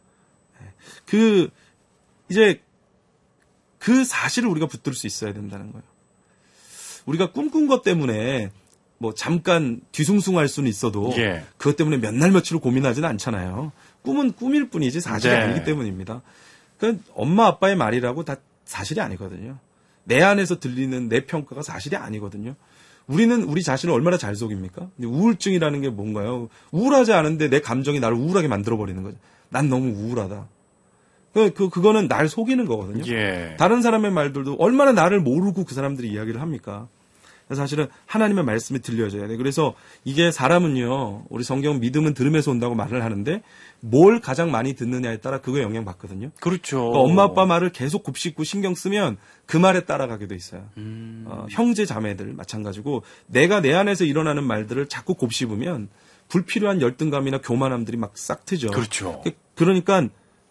그 이제 그 사실을 우리가 붙들 수 있어야 된다는 거예요. 우리가 꿈꾼 것 때문에 뭐 잠깐 뒤숭숭할 수는 있어도 예. 그것 때문에 몇 날 며칠을 고민하지는 않잖아요. 꿈은 꿈일 뿐이지 사실이 네. 아니기 때문입니다. 그러니까 엄마 아빠의 말이라고 다 사실이 아니거든요. 내 안에서 들리는 내 평가가 사실이 아니거든요. 우리는 우리 자신을 얼마나 잘 속입니까? 우울증이라는 게 뭔가요? 우울하지 않은데 내 감정이 나를 우울하게 만들어버리는 거죠. 난 너무 우울하다. 그, 그, 그거는 날 속이는 거거든요. 예. 다른 사람의 말들도 얼마나 나를 모르고 그 사람들이 이야기를 합니까? 사실은 하나님의 말씀이 들려져야 돼. 그래서 이게 사람은요, 우리 성경 믿음은 들음에서 온다고 말을 하는데 뭘 가장 많이 듣느냐에 따라 그거에 영향받거든요. 그렇죠. 그러니까 엄마 아빠 말을 계속 곱씹고 신경 쓰면 그 말에 따라가게 돼 있어요. 음. 어, 형제 자매들 마찬가지고 내가 내 안에서 일어나는 말들을 자꾸 곱씹으면 불필요한 열등감이나 교만함들이 막 싹 트죠. 그렇죠. 그러니까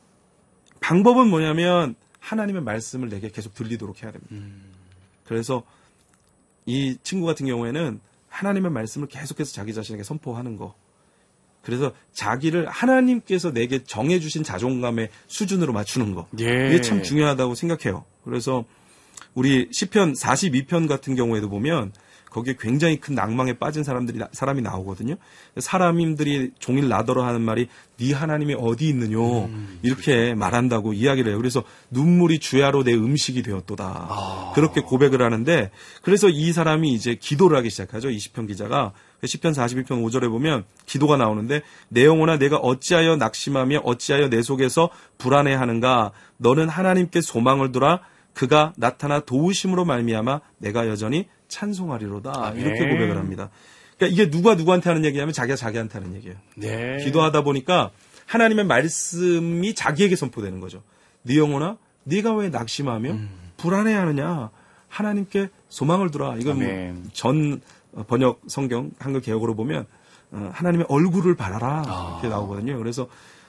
방법은 뭐냐면 하나님의 말씀을 내게 계속 들리도록 해야 됩니다. 음. 그래서 이 친구 같은 경우에는 하나님의 말씀을 계속해서 자기 자신에게 선포하는 거. 그래서 자기를 하나님께서 내게 정해주신 자존감의 수준으로 맞추는 거. 예. 이게 참 중요하다고 생각해요. 그래서 우리 시편 사십이 편 같은 경우에도 보면 거기에 굉장히 큰 낭망에 빠진 사람들이 사람이 나오거든요. 사람들이 종일 나더러 하는 말이 네 하나님이 어디 있느뇨 음, 이렇게 그렇죠. 말한다고 이야기를 해요. 그래서 눈물이 주야로 내 음식이 되었도다. 아. 그렇게 고백을 하는데 그래서 이 사람이 이제 기도를 하기 시작하죠. 이 시편 기자가 시편 사십이 편 오 절에 보면 기도가 나오는데 내 영혼아 내가 어찌하여 낙심하며 어찌하여 내 속에서 불안해하는가 너는 하나님께 소망을 두라 그가 나타나 도우심으로 말미암아 내가 여전히 찬송하리로다. 아, 이렇게 네. 고백을 합니다. 그러니까 이게 누가 누구한테 하는 얘기냐면 자기가 자기한테 하는 얘기예요. 네. 기도하다 보니까 하나님의 말씀이 자기에게 선포되는 거죠. 네 영혼아, 네가 왜 낙심하며 음. 불안해하느냐? 하나님께 소망을 두라. 이건 아멘. 전 번역 성경 한글 개혁으로 보면 어, 하나님의 얼굴을 바라라 아. 이렇게 나오거든요. 그래서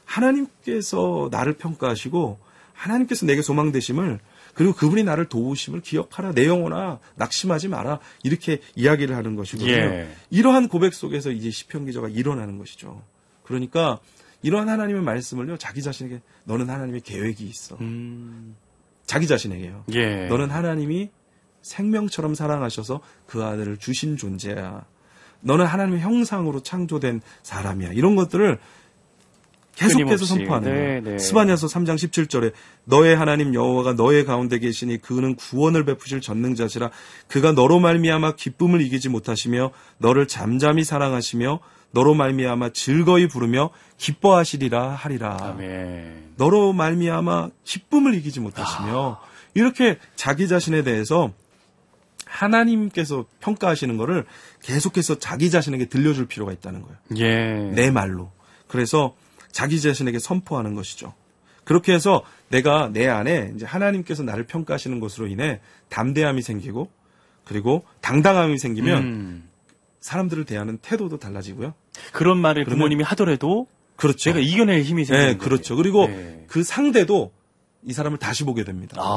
하나님께서 나를 평가하시고 하나님께서 내게 소망되심을 그리고 그분이 나를 도우심을 기억하라. 내 영혼아 낙심하지 마라. 이렇게 이야기를 하는 것이거든요. 예. 이러한 고백 속에서 이제 시편 기자가 일어나는 것이죠. 그러니까 이러한 하나님의 말씀을요. 자기 자신에게 너는 하나님의 계획이 있어. 음. 자기 자신에게요. 예. 너는 하나님이 생명처럼 사랑하셔서 그 아들을 주신 존재야. 너는 하나님의 형상으로 창조된 사람이야. 이런 것들을 계속해서 끊임없이. 선포하는 네, 거예요. 네. 스바냐서 삼 장 십칠 절에 너의 하나님 여호와가 너의 가운데 계시니 그는 구원을 베푸실 전능자시라. 그가 너로 말미암아 기쁨을 이기지 못하시며 너를 잠잠히 사랑하시며 너로 말미암아 즐거이 부르며 기뻐하시리라 하리라. 아멘. 너로 말미암아 기쁨을 이기지 못하시며 아. 이렇게 자기 자신에 대해서 하나님께서 평가하시는 거를 계속해서 자기 자신에게 들려줄 필요가 있다는 거예요. 예. 내 말로. 그래서 자기 자신에게 선포하는 것이죠. 그렇게 해서 내가 내 안에 이제 하나님께서 나를 평가하시는 것으로 인해 담대함이 생기고 그리고 당당함이 생기면 음. 사람들을 대하는 태도도 달라지고요. 그런 말을 그러면- 부모님이 하더라도 그렇죠. 제가 이겨낼 힘이 생기는 네, 그렇죠. 그리고 네. 그 상대도 이 사람을 다시 보게 됩니다. 아.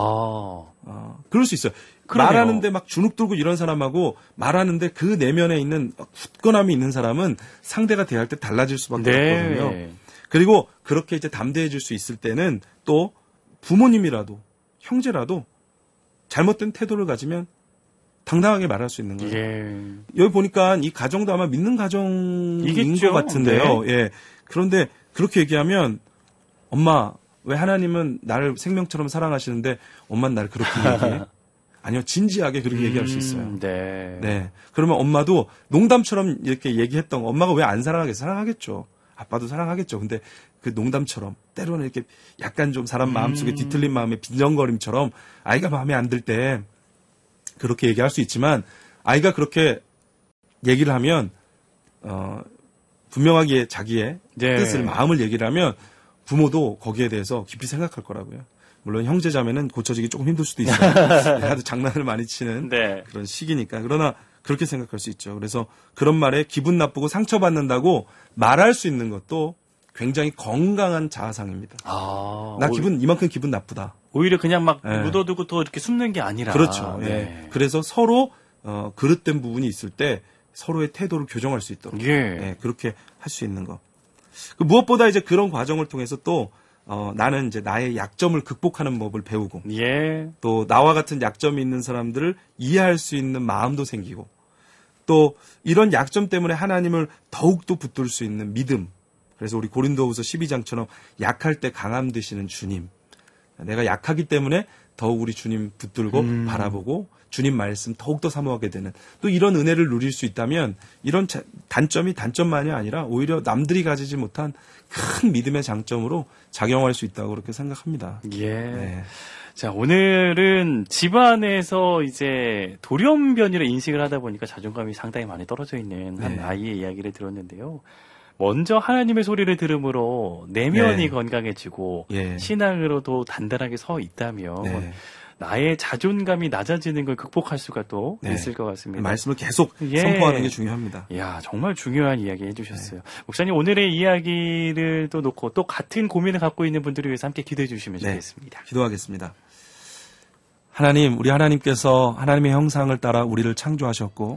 어, 그럴 수 있어요. 그러네요. 말하는데 막 주눅 들고 이런 사람하고 말하는데 그 내면에 있는 굳건함이 있는 사람은 상대가 대할 때 달라질 수밖에 네. 없거든요. 그리고 그렇게 이제 담대해질 수 있을 때는 또 부모님이라도 형제라도 잘못된 태도를 가지면 당당하게 말할 수 있는 거예요. 예. 여기 보니까 이 가정도 아마 믿는 가정인 이겠죠. 것 같은데요. 네. 예. 그런데 그렇게 얘기하면 엄마 왜 하나님은 나를 생명처럼 사랑하시는데 엄마는 나를 그렇게 얘기해? 아니요, 진지하게 그렇게 음, 얘기할 수 있어요. 네. 네. 그러면 엄마도 농담처럼 이렇게 얘기했던 거, 엄마가 왜 안 사랑하겠어? 사랑하겠죠. 아빠도 사랑하겠죠. 근데 그 농담처럼 때로는 이렇게 약간 좀 사람 마음속에 음. 뒤틀린 마음에 빈정거림처럼 아이가 마음에 안 들 때 그렇게 얘기할 수 있지만 아이가 그렇게 얘기를 하면 어 분명하게 자기의 네. 뜻을 마음을 얘기를 하면 부모도 거기에 대해서 깊이 생각할 거라고요. 물론 형제 자매는 고쳐지기 조금 힘들 수도 있어요. 네, 아주 장난을 많이 치는 네. 그런 시기니까. 그러나 그렇게 생각할 수 있죠. 그래서 그런 말에 기분 나쁘고 상처받는다고 말할 수 있는 것도 굉장히 건강한 자아상입니다. 아, 나 오- 기분 이만큼 기분 나쁘다. 오히려 그냥 막 네. 묻어두고 또 이렇게 숨는 게 아니라. 그렇죠. 네. 예. 그래서 서로 어, 그릇된 부분이 있을 때 서로의 태도를 교정할 수 있도록 예. 예, 그렇게 할 수 있는 거. 그 무엇보다 이제 그런 과정을 통해서 또 어, 나는 이제 나의 약점을 극복하는 법을 배우고 예. 또 나와 같은 약점이 있는 사람들을 이해할 수 있는 마음도 생기고 또 이런 약점 때문에 하나님을 더욱더 붙들 수 있는 믿음. 그래서 우리 고린도후서 십이 장처럼 약할 때 강함 되시는 주님. 내가 약하기 때문에 더욱 우리 주님 붙들고 음. 바라보고 주님 말씀 더욱더 사모하게 되는 또 이런 은혜를 누릴 수 있다면 이런 자- 단점이 단점만이 아니라 오히려 남들이 가지지 못한 큰 믿음의 장점으로 작용할 수 있다고 그렇게 생각합니다. 예. 네. 자, 오늘은 집안에서 이제 돌연변이를 인식을 하다 보니까 자존감이 상당히 많이 떨어져 있는 한 네. 아이의 이야기를 들었는데요. 먼저 하나님의 소리를 들음으로 내면이 네. 건강해지고 예. 신앙으로도 단단하게 서 있다면 네. 나의 자존감이 낮아지는 걸 극복할 수가 또 네. 있을 것 같습니다. 말씀을 계속 예. 선포하는 게 중요합니다. 이야, 정말 중요한 이야기 해주셨어요. 목사님, 오늘의 이야기를 또 놓고 또 같은 고민을 갖고 있는 분들을 위해서 함께 기도해 주시면 네. 좋겠습니다. 기도하겠습니다. 하나님, 우리 하나님께서 하나님의 형상을 따라 우리를 창조하셨고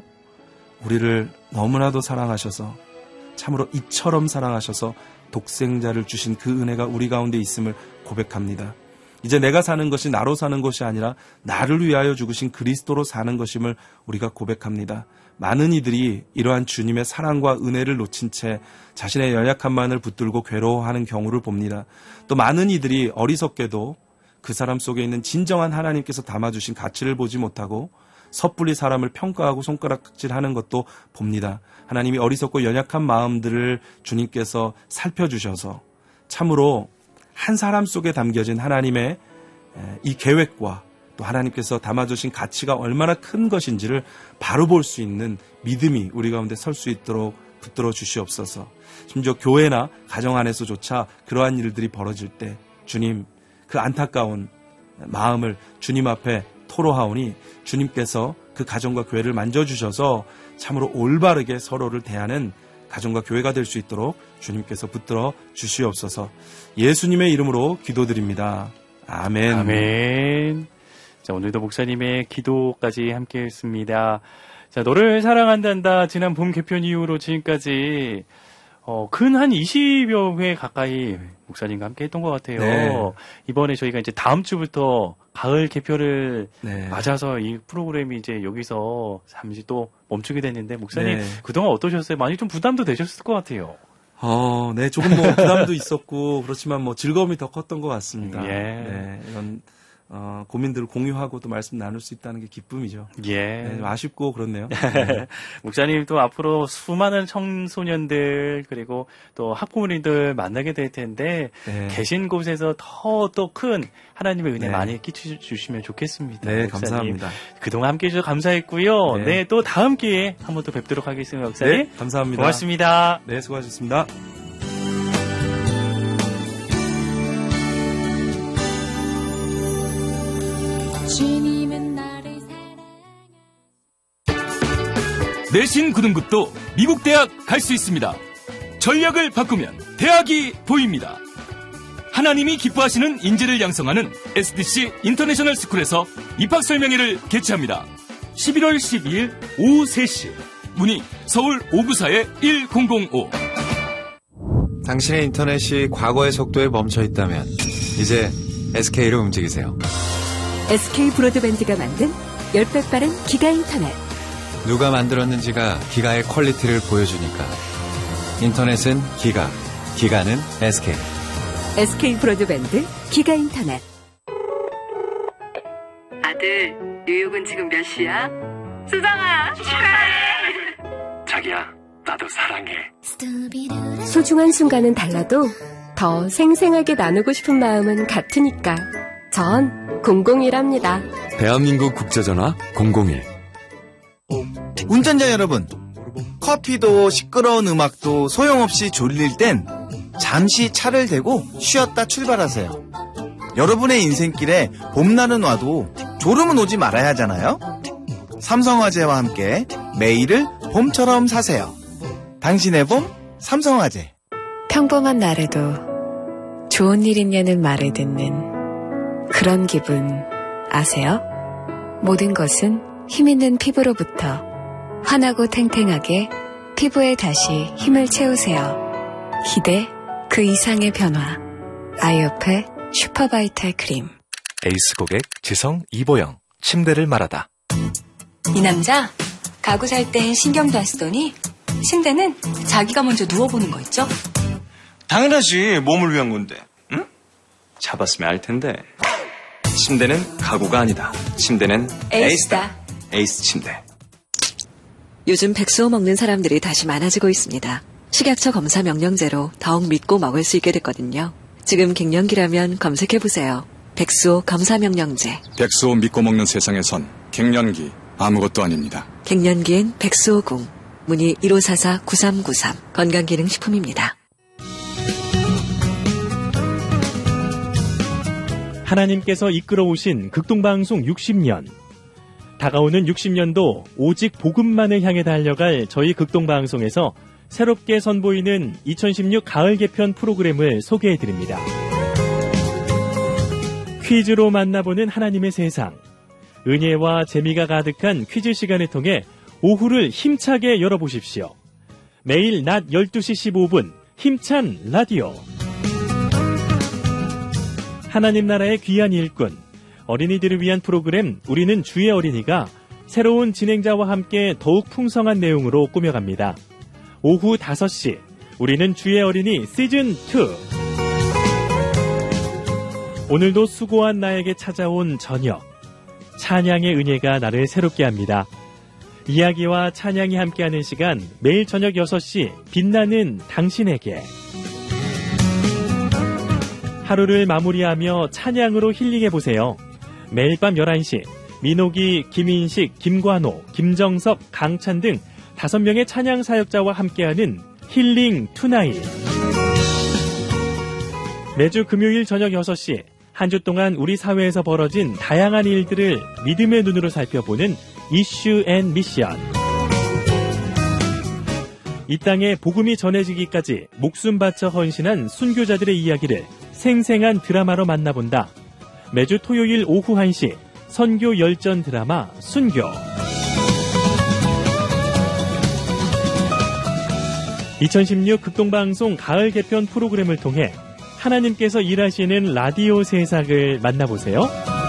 우리를 너무나도 사랑하셔서 참으로 이처럼 사랑하셔서 독생자를 주신 그 은혜가 우리 가운데 있음을 고백합니다. 이제 내가 사는 것이 나로 사는 것이 아니라 나를 위하여 죽으신 그리스도로 사는 것임을 우리가 고백합니다. 많은 이들이 이러한 주님의 사랑과 은혜를 놓친 채 자신의 연약함만을 붙들고 괴로워하는 경우를 봅니다. 또 많은 이들이 어리석게도 그 사람 속에 있는 진정한 하나님께서 담아주신 가치를 보지 못하고 섣불리 사람을 평가하고 손가락질하는 것도 봅니다. 하나님이 어리석고 연약한 마음들을 주님께서 살펴주셔서 참으로 한 사람 속에 담겨진 하나님의 이 계획과 또 하나님께서 담아주신 가치가 얼마나 큰 것인지를 바로 볼 수 있는 믿음이 우리 가운데 설 수 있도록 붙들어 주시옵소서. 심지어 교회나 가정 안에서조차 그러한 일들이 벌어질 때 주님 그 안타까운 마음을 주님 앞에 토로하오니 주님께서 그 가정과 교회를 만져주셔서 참으로 올바르게 서로를 대하는 가정과 교회가 될 수 있도록 주님께서 붙들어 주시옵소서. 예수님의 이름으로 기도드립니다. 아멘. 아멘. 자, 오늘도 목사님의 기도까지 함께 했습니다. 자, 너를 사랑한단다. 지난 봄 개편 이후로 지금까지 어, 근 한 이십여 회 가까이 목사님과 함께 했던 것 같아요. 네. 이번에 저희가 이제 다음 주부터 가을 개편을 네. 맞아서 이 프로그램이 이제 여기서 잠시 또 멈추게 됐는데 목사님 네. 그동안 어떠셨어요? 많이 좀 부담도 되셨을 것 같아요. 어, 네, 조금 뭐 부담도 있었고 그렇지만 뭐 즐거움이 더 컸던 것 같습니다. 예. 네, 이런 어, 고민들을 공유하고 또 말씀 나눌 수 있다는 게 기쁨이죠. 예. 네, 좀 아쉽고 그렇네요. 네. 목사님 또 앞으로 수많은 청소년들 그리고 또 학부모님들 만나게 될 텐데 네. 계신 곳에서 더 또 큰 하나님의 은혜 네. 많이 끼쳐주시면 좋겠습니다. 네, 목사님. 감사합니다. 그동안 함께해 주셔서 감사했고요. 네. 네, 또 다음 기회에 한 번 더 뵙도록 하겠습니다. 목사님. 네, 감사합니다. 고맙습니다. 네, 수고하셨습니다. 주님은 나를 사랑 내신 구등급도 미국 대학 갈 수 있습니다. 전략을 바꾸면 대학이 보입니다. 하나님이 기뻐하시는 인재를 양성하는 에스디씨 인터내셔널 스쿨에서 입학 설명회를 개최합니다. 십일월 십이일 오후 세 시 문의 서울 오구사 일공공오. 당신의 인터넷이 과거의 속도에 멈춰 있다면 이제 에스케이로 움직이세요. 에스케이 브로드밴드가 만든 십 배 빠른 기가 인터넷. 누가 만들었는지가 기가의 퀄리티를 보여주니까. 인터넷은 기가, 기가는 에스케이. 에스케이 브로드밴드 기가 인터넷. 아들, 뉴욕은 지금 몇 시야? 수정아, 축하해! 자기야, 나도 사랑해. 소중한 순간은 달라도 더 생생하게 나누고 싶은 마음은 같으니까 전 공공일합니다. 대한민국 국제전화 공공일. 운전자 여러분, 커피도 시끄러운 음악도 소용없이 졸릴 땐 잠시 차를 대고 쉬었다 출발하세요. 여러분의 인생길에 봄날은 와도 졸음은 오지 말아야 하잖아요. 삼성화재와 함께 매일을 봄처럼 사세요. 당신의 봄, 삼성화재. 평범한 날에도 좋은 일 있냐는 말을 듣는 그런 기분 아세요? 모든 것은 힘있는 피부로부터. 환하고 탱탱하게 피부에 다시 힘을 채우세요. 기대 그 이상의 변화. 아이오페 슈퍼바이탈 크림. 에이스 고객 지성 이보영. 침대를 말하다. 이 남자 가구 살 땐 신경도 안 쓰더니 침대는 자기가 먼저 누워보는 거 있죠? 당연하지. 몸을 위한 건데. 응? 잡았으면 알 텐데. 침대는 가구가 아니다. 침대는 에이스다. 에이스 침대. 요즘 백수호 먹는 사람들이 다시 많아지고 있습니다. 식약처 검사 명령제로 더욱 믿고 먹을 수 있게 됐거든요. 지금 갱년기라면 검색해보세요. 백수호 검사 명령제. 백수호 믿고 먹는 세상에선 갱년기 아무것도 아닙니다. 갱년기엔 백수호궁. 문의 일오사사 구삼구삼. 건강기능식품입니다. 하나님께서 이끌어오신 극동방송 육십 년. 다가오는 육십 년도 오직 복음만을 향해 달려갈 저희 극동방송에서 새롭게 선보이는 이천십육 가을 개편 프로그램을 소개해드립니다. 퀴즈로 만나보는 하나님의 세상. 은혜와 재미가 가득한 퀴즈 시간을 통해 오후를 힘차게 열어보십시오. 매일 낮 열두 시 십오 분 힘찬 라디오. 하나님 나라의 귀한 일꾼, 어린이들을 위한 프로그램 우리는 주의 어린이가 새로운 진행자와 함께 더욱 풍성한 내용으로 꾸며갑니다. 오후 다섯 시 우리는 주의 어린이 시즌 투. 오늘도 수고한 나에게 찾아온 저녁. 찬양의 은혜가 나를 새롭게 합니다. 이야기와 찬양이 함께하는 시간 매일 저녁 여섯 시 빛나는 당신에게. 하루를 마무리하며 찬양으로 힐링해보세요. 매일 밤 열한 시 민호기, 김인식, 김관호, 김정석, 강찬 등 다섯 명의 찬양 사역자와 함께하는 힐링 투나잇. 매주 금요일 저녁 여섯 시 한 주 동안 우리 사회에서 벌어진 다양한 일들을 믿음의 눈으로 살펴보는 이슈 앤 미션. 이 땅에 복음이 전해지기까지 목숨 바쳐 헌신한 순교자들의 이야기를 생생한 드라마로 만나본다. 매주 토요일 오후 한 시 선교 열전 드라마 순교. 이천십육 극동방송 가을 개편 프로그램을 통해 하나님께서 일하시는 라디오 세상을 만나보세요.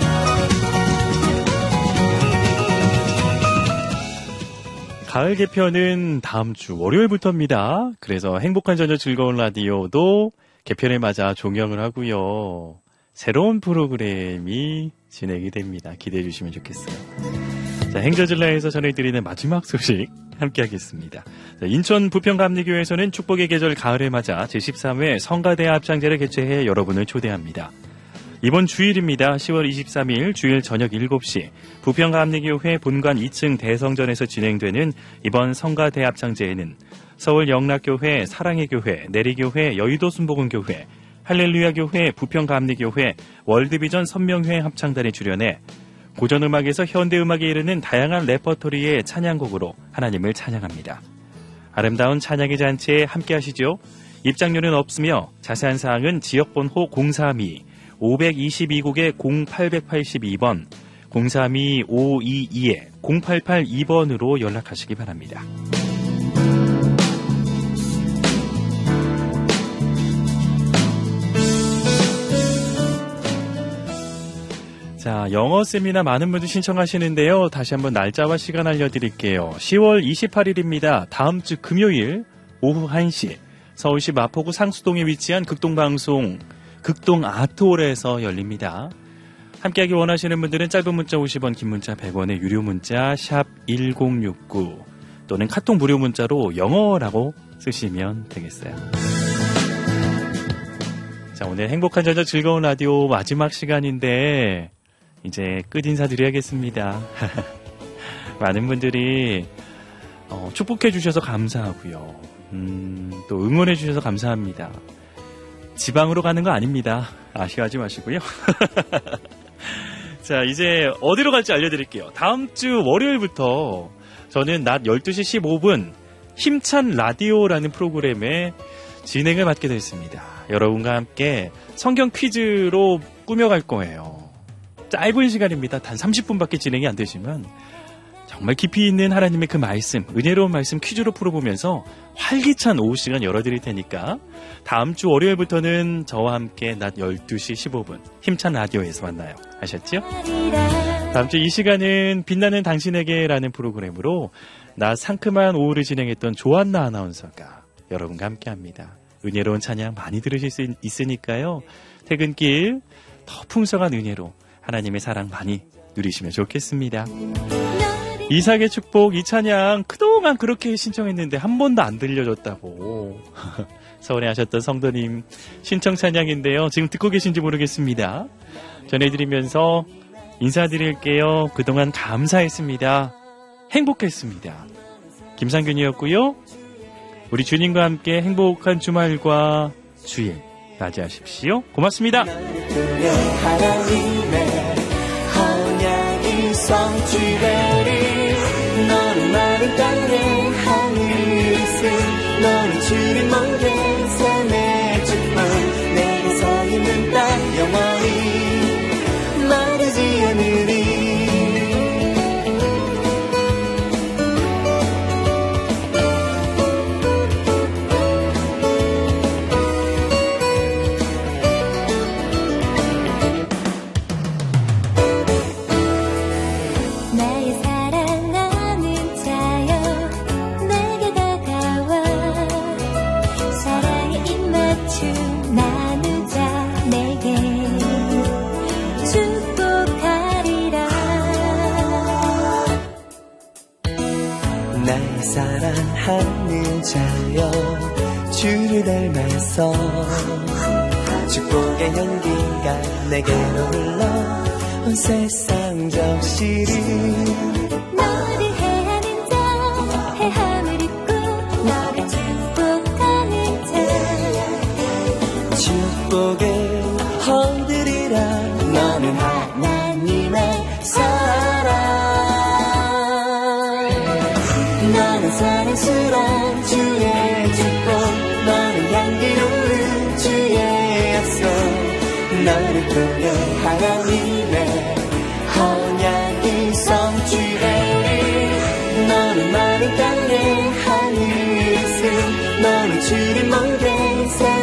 가을 개편은 다음 주 월요일부터입니다. 그래서 행복한 저녁 즐거운 라디오도 개편을 맞아 종영을 하고요. 새로운 프로그램이 진행이 됩니다. 기대해 주시면 좋겠어요. 자, 행저질라에서 전해드리는 마지막 소식 함께하겠습니다. 자, 인천 부평감리교회에서는 축복의 계절 가을을 맞아 제십삼 회 성가대 합창제를 개최해 여러분을 초대합니다. 이번 주일입니다. 시월 이십삼 일 주일 저녁 일곱 시 부평감리교회 본관 이 층 대성전에서 진행되는 이번 성가대 합창제에는 서울 영락교회, 사랑의 교회, 내리교회, 여의도 순복음교회, 할렐루야 교회, 부평감리교회, 월드비전 선명회 합창단이 출연해 고전음악에서 현대음악에 이르는 다양한 레퍼토리의 찬양곡으로 하나님을 찬양합니다. 아름다운 찬양의 잔치에 함께 하시죠. 입장료는 없으며 자세한 사항은 지역번호 공삼이 오이이이 국에 공팔팔이 번, 공삼이 오이이 공팔팔이 번으로 연락하시기 바랍니다. 자, 영어 세미나 많은 분들 신청하시는데요. 다시 한번 날짜와 시간 알려드릴게요. 시월 이십팔일입니다. 다음 주 금요일 오후 한 시 서울시 마포구 상수동에 위치한 극동방송 극동 아트홀에서 열립니다. 함께하기 원하시는 분들은 짧은 문자 오십 원, 긴 문자 백 원의 유료 문자 샵 일공육구 또는 카톡 무료 문자로 영어라고 쓰시면 되겠어요. 자, 오늘 행복한 저녁 즐거운 라디오 마지막 시간인데 이제 끝 인사드려야겠습니다. 많은 분들이 어, 축복해 주셔서 감사하고요. 음, 또 응원해 주셔서 감사합니다. 지방으로 가는 거 아닙니다. 아쉬워하지 마시고요. 자, 이제 어디로 갈지 알려드릴게요. 다음 주 월요일부터 저는 낮 열두 시 십오 분 힘찬 라디오라는 프로그램에 진행을 맡게 됐습니다. 여러분과 함께 성경 퀴즈로 꾸며갈 거예요. 짧은 시간입니다. 단 삼십 분밖에 진행이 안 되지만 정말 깊이 있는 하나님의 그 말씀, 은혜로운 말씀 퀴즈로 풀어보면서 활기찬 오후 시간 열어드릴 테니까 다음 주 월요일부터는 저와 함께 낮 열두 시 십오 분 힘찬 라디오에서 만나요. 아셨죠? 다음 주 이 시간은 빛나는 당신에게라는 프로그램으로 낮 상큼한 오후를 진행했던 조한나 아나운서가 여러분과 함께합니다. 은혜로운 찬양 많이 들으실 수 있으니까요. 퇴근길 더 풍성한 은혜로 하나님의 사랑 많이 누리시면 좋겠습니다. 이삭의 축복 이 찬양 그동안 그렇게 신청했는데 한 번도 안 들려줬다고 서운해하셨던 성도님 신청 찬양인데요. 지금 듣고 계신지 모르겠습니다. 전해드리면서 인사드릴게요. 그동안 감사했습니다. 행복했습니다. 김상균이었고요. 우리 주님과 함께 행복한 주말과 주일 맞이하십시오. 고맙습니다. 성취되리 너는 마른 땅에 하늘을 너는 주를 모든 삶의 축복 내게 서 있는 땅 영원히 마르지 않으리 사랑하는 자여 주를 닮아서 축복의 향기가 내게로 흘러 온 세상 적시리 너를 해하는 자 해함을 입고 너를 축복하는 자 축복을 얻으리라 너는 하나님의 사랑 너는 사랑스러운 주의 축복 너는 향기로운 주의 약속 너를 통해 하나님의 언약이 성취되리 너는 마른 땅에 하늘을 쓴 너는 주를 모든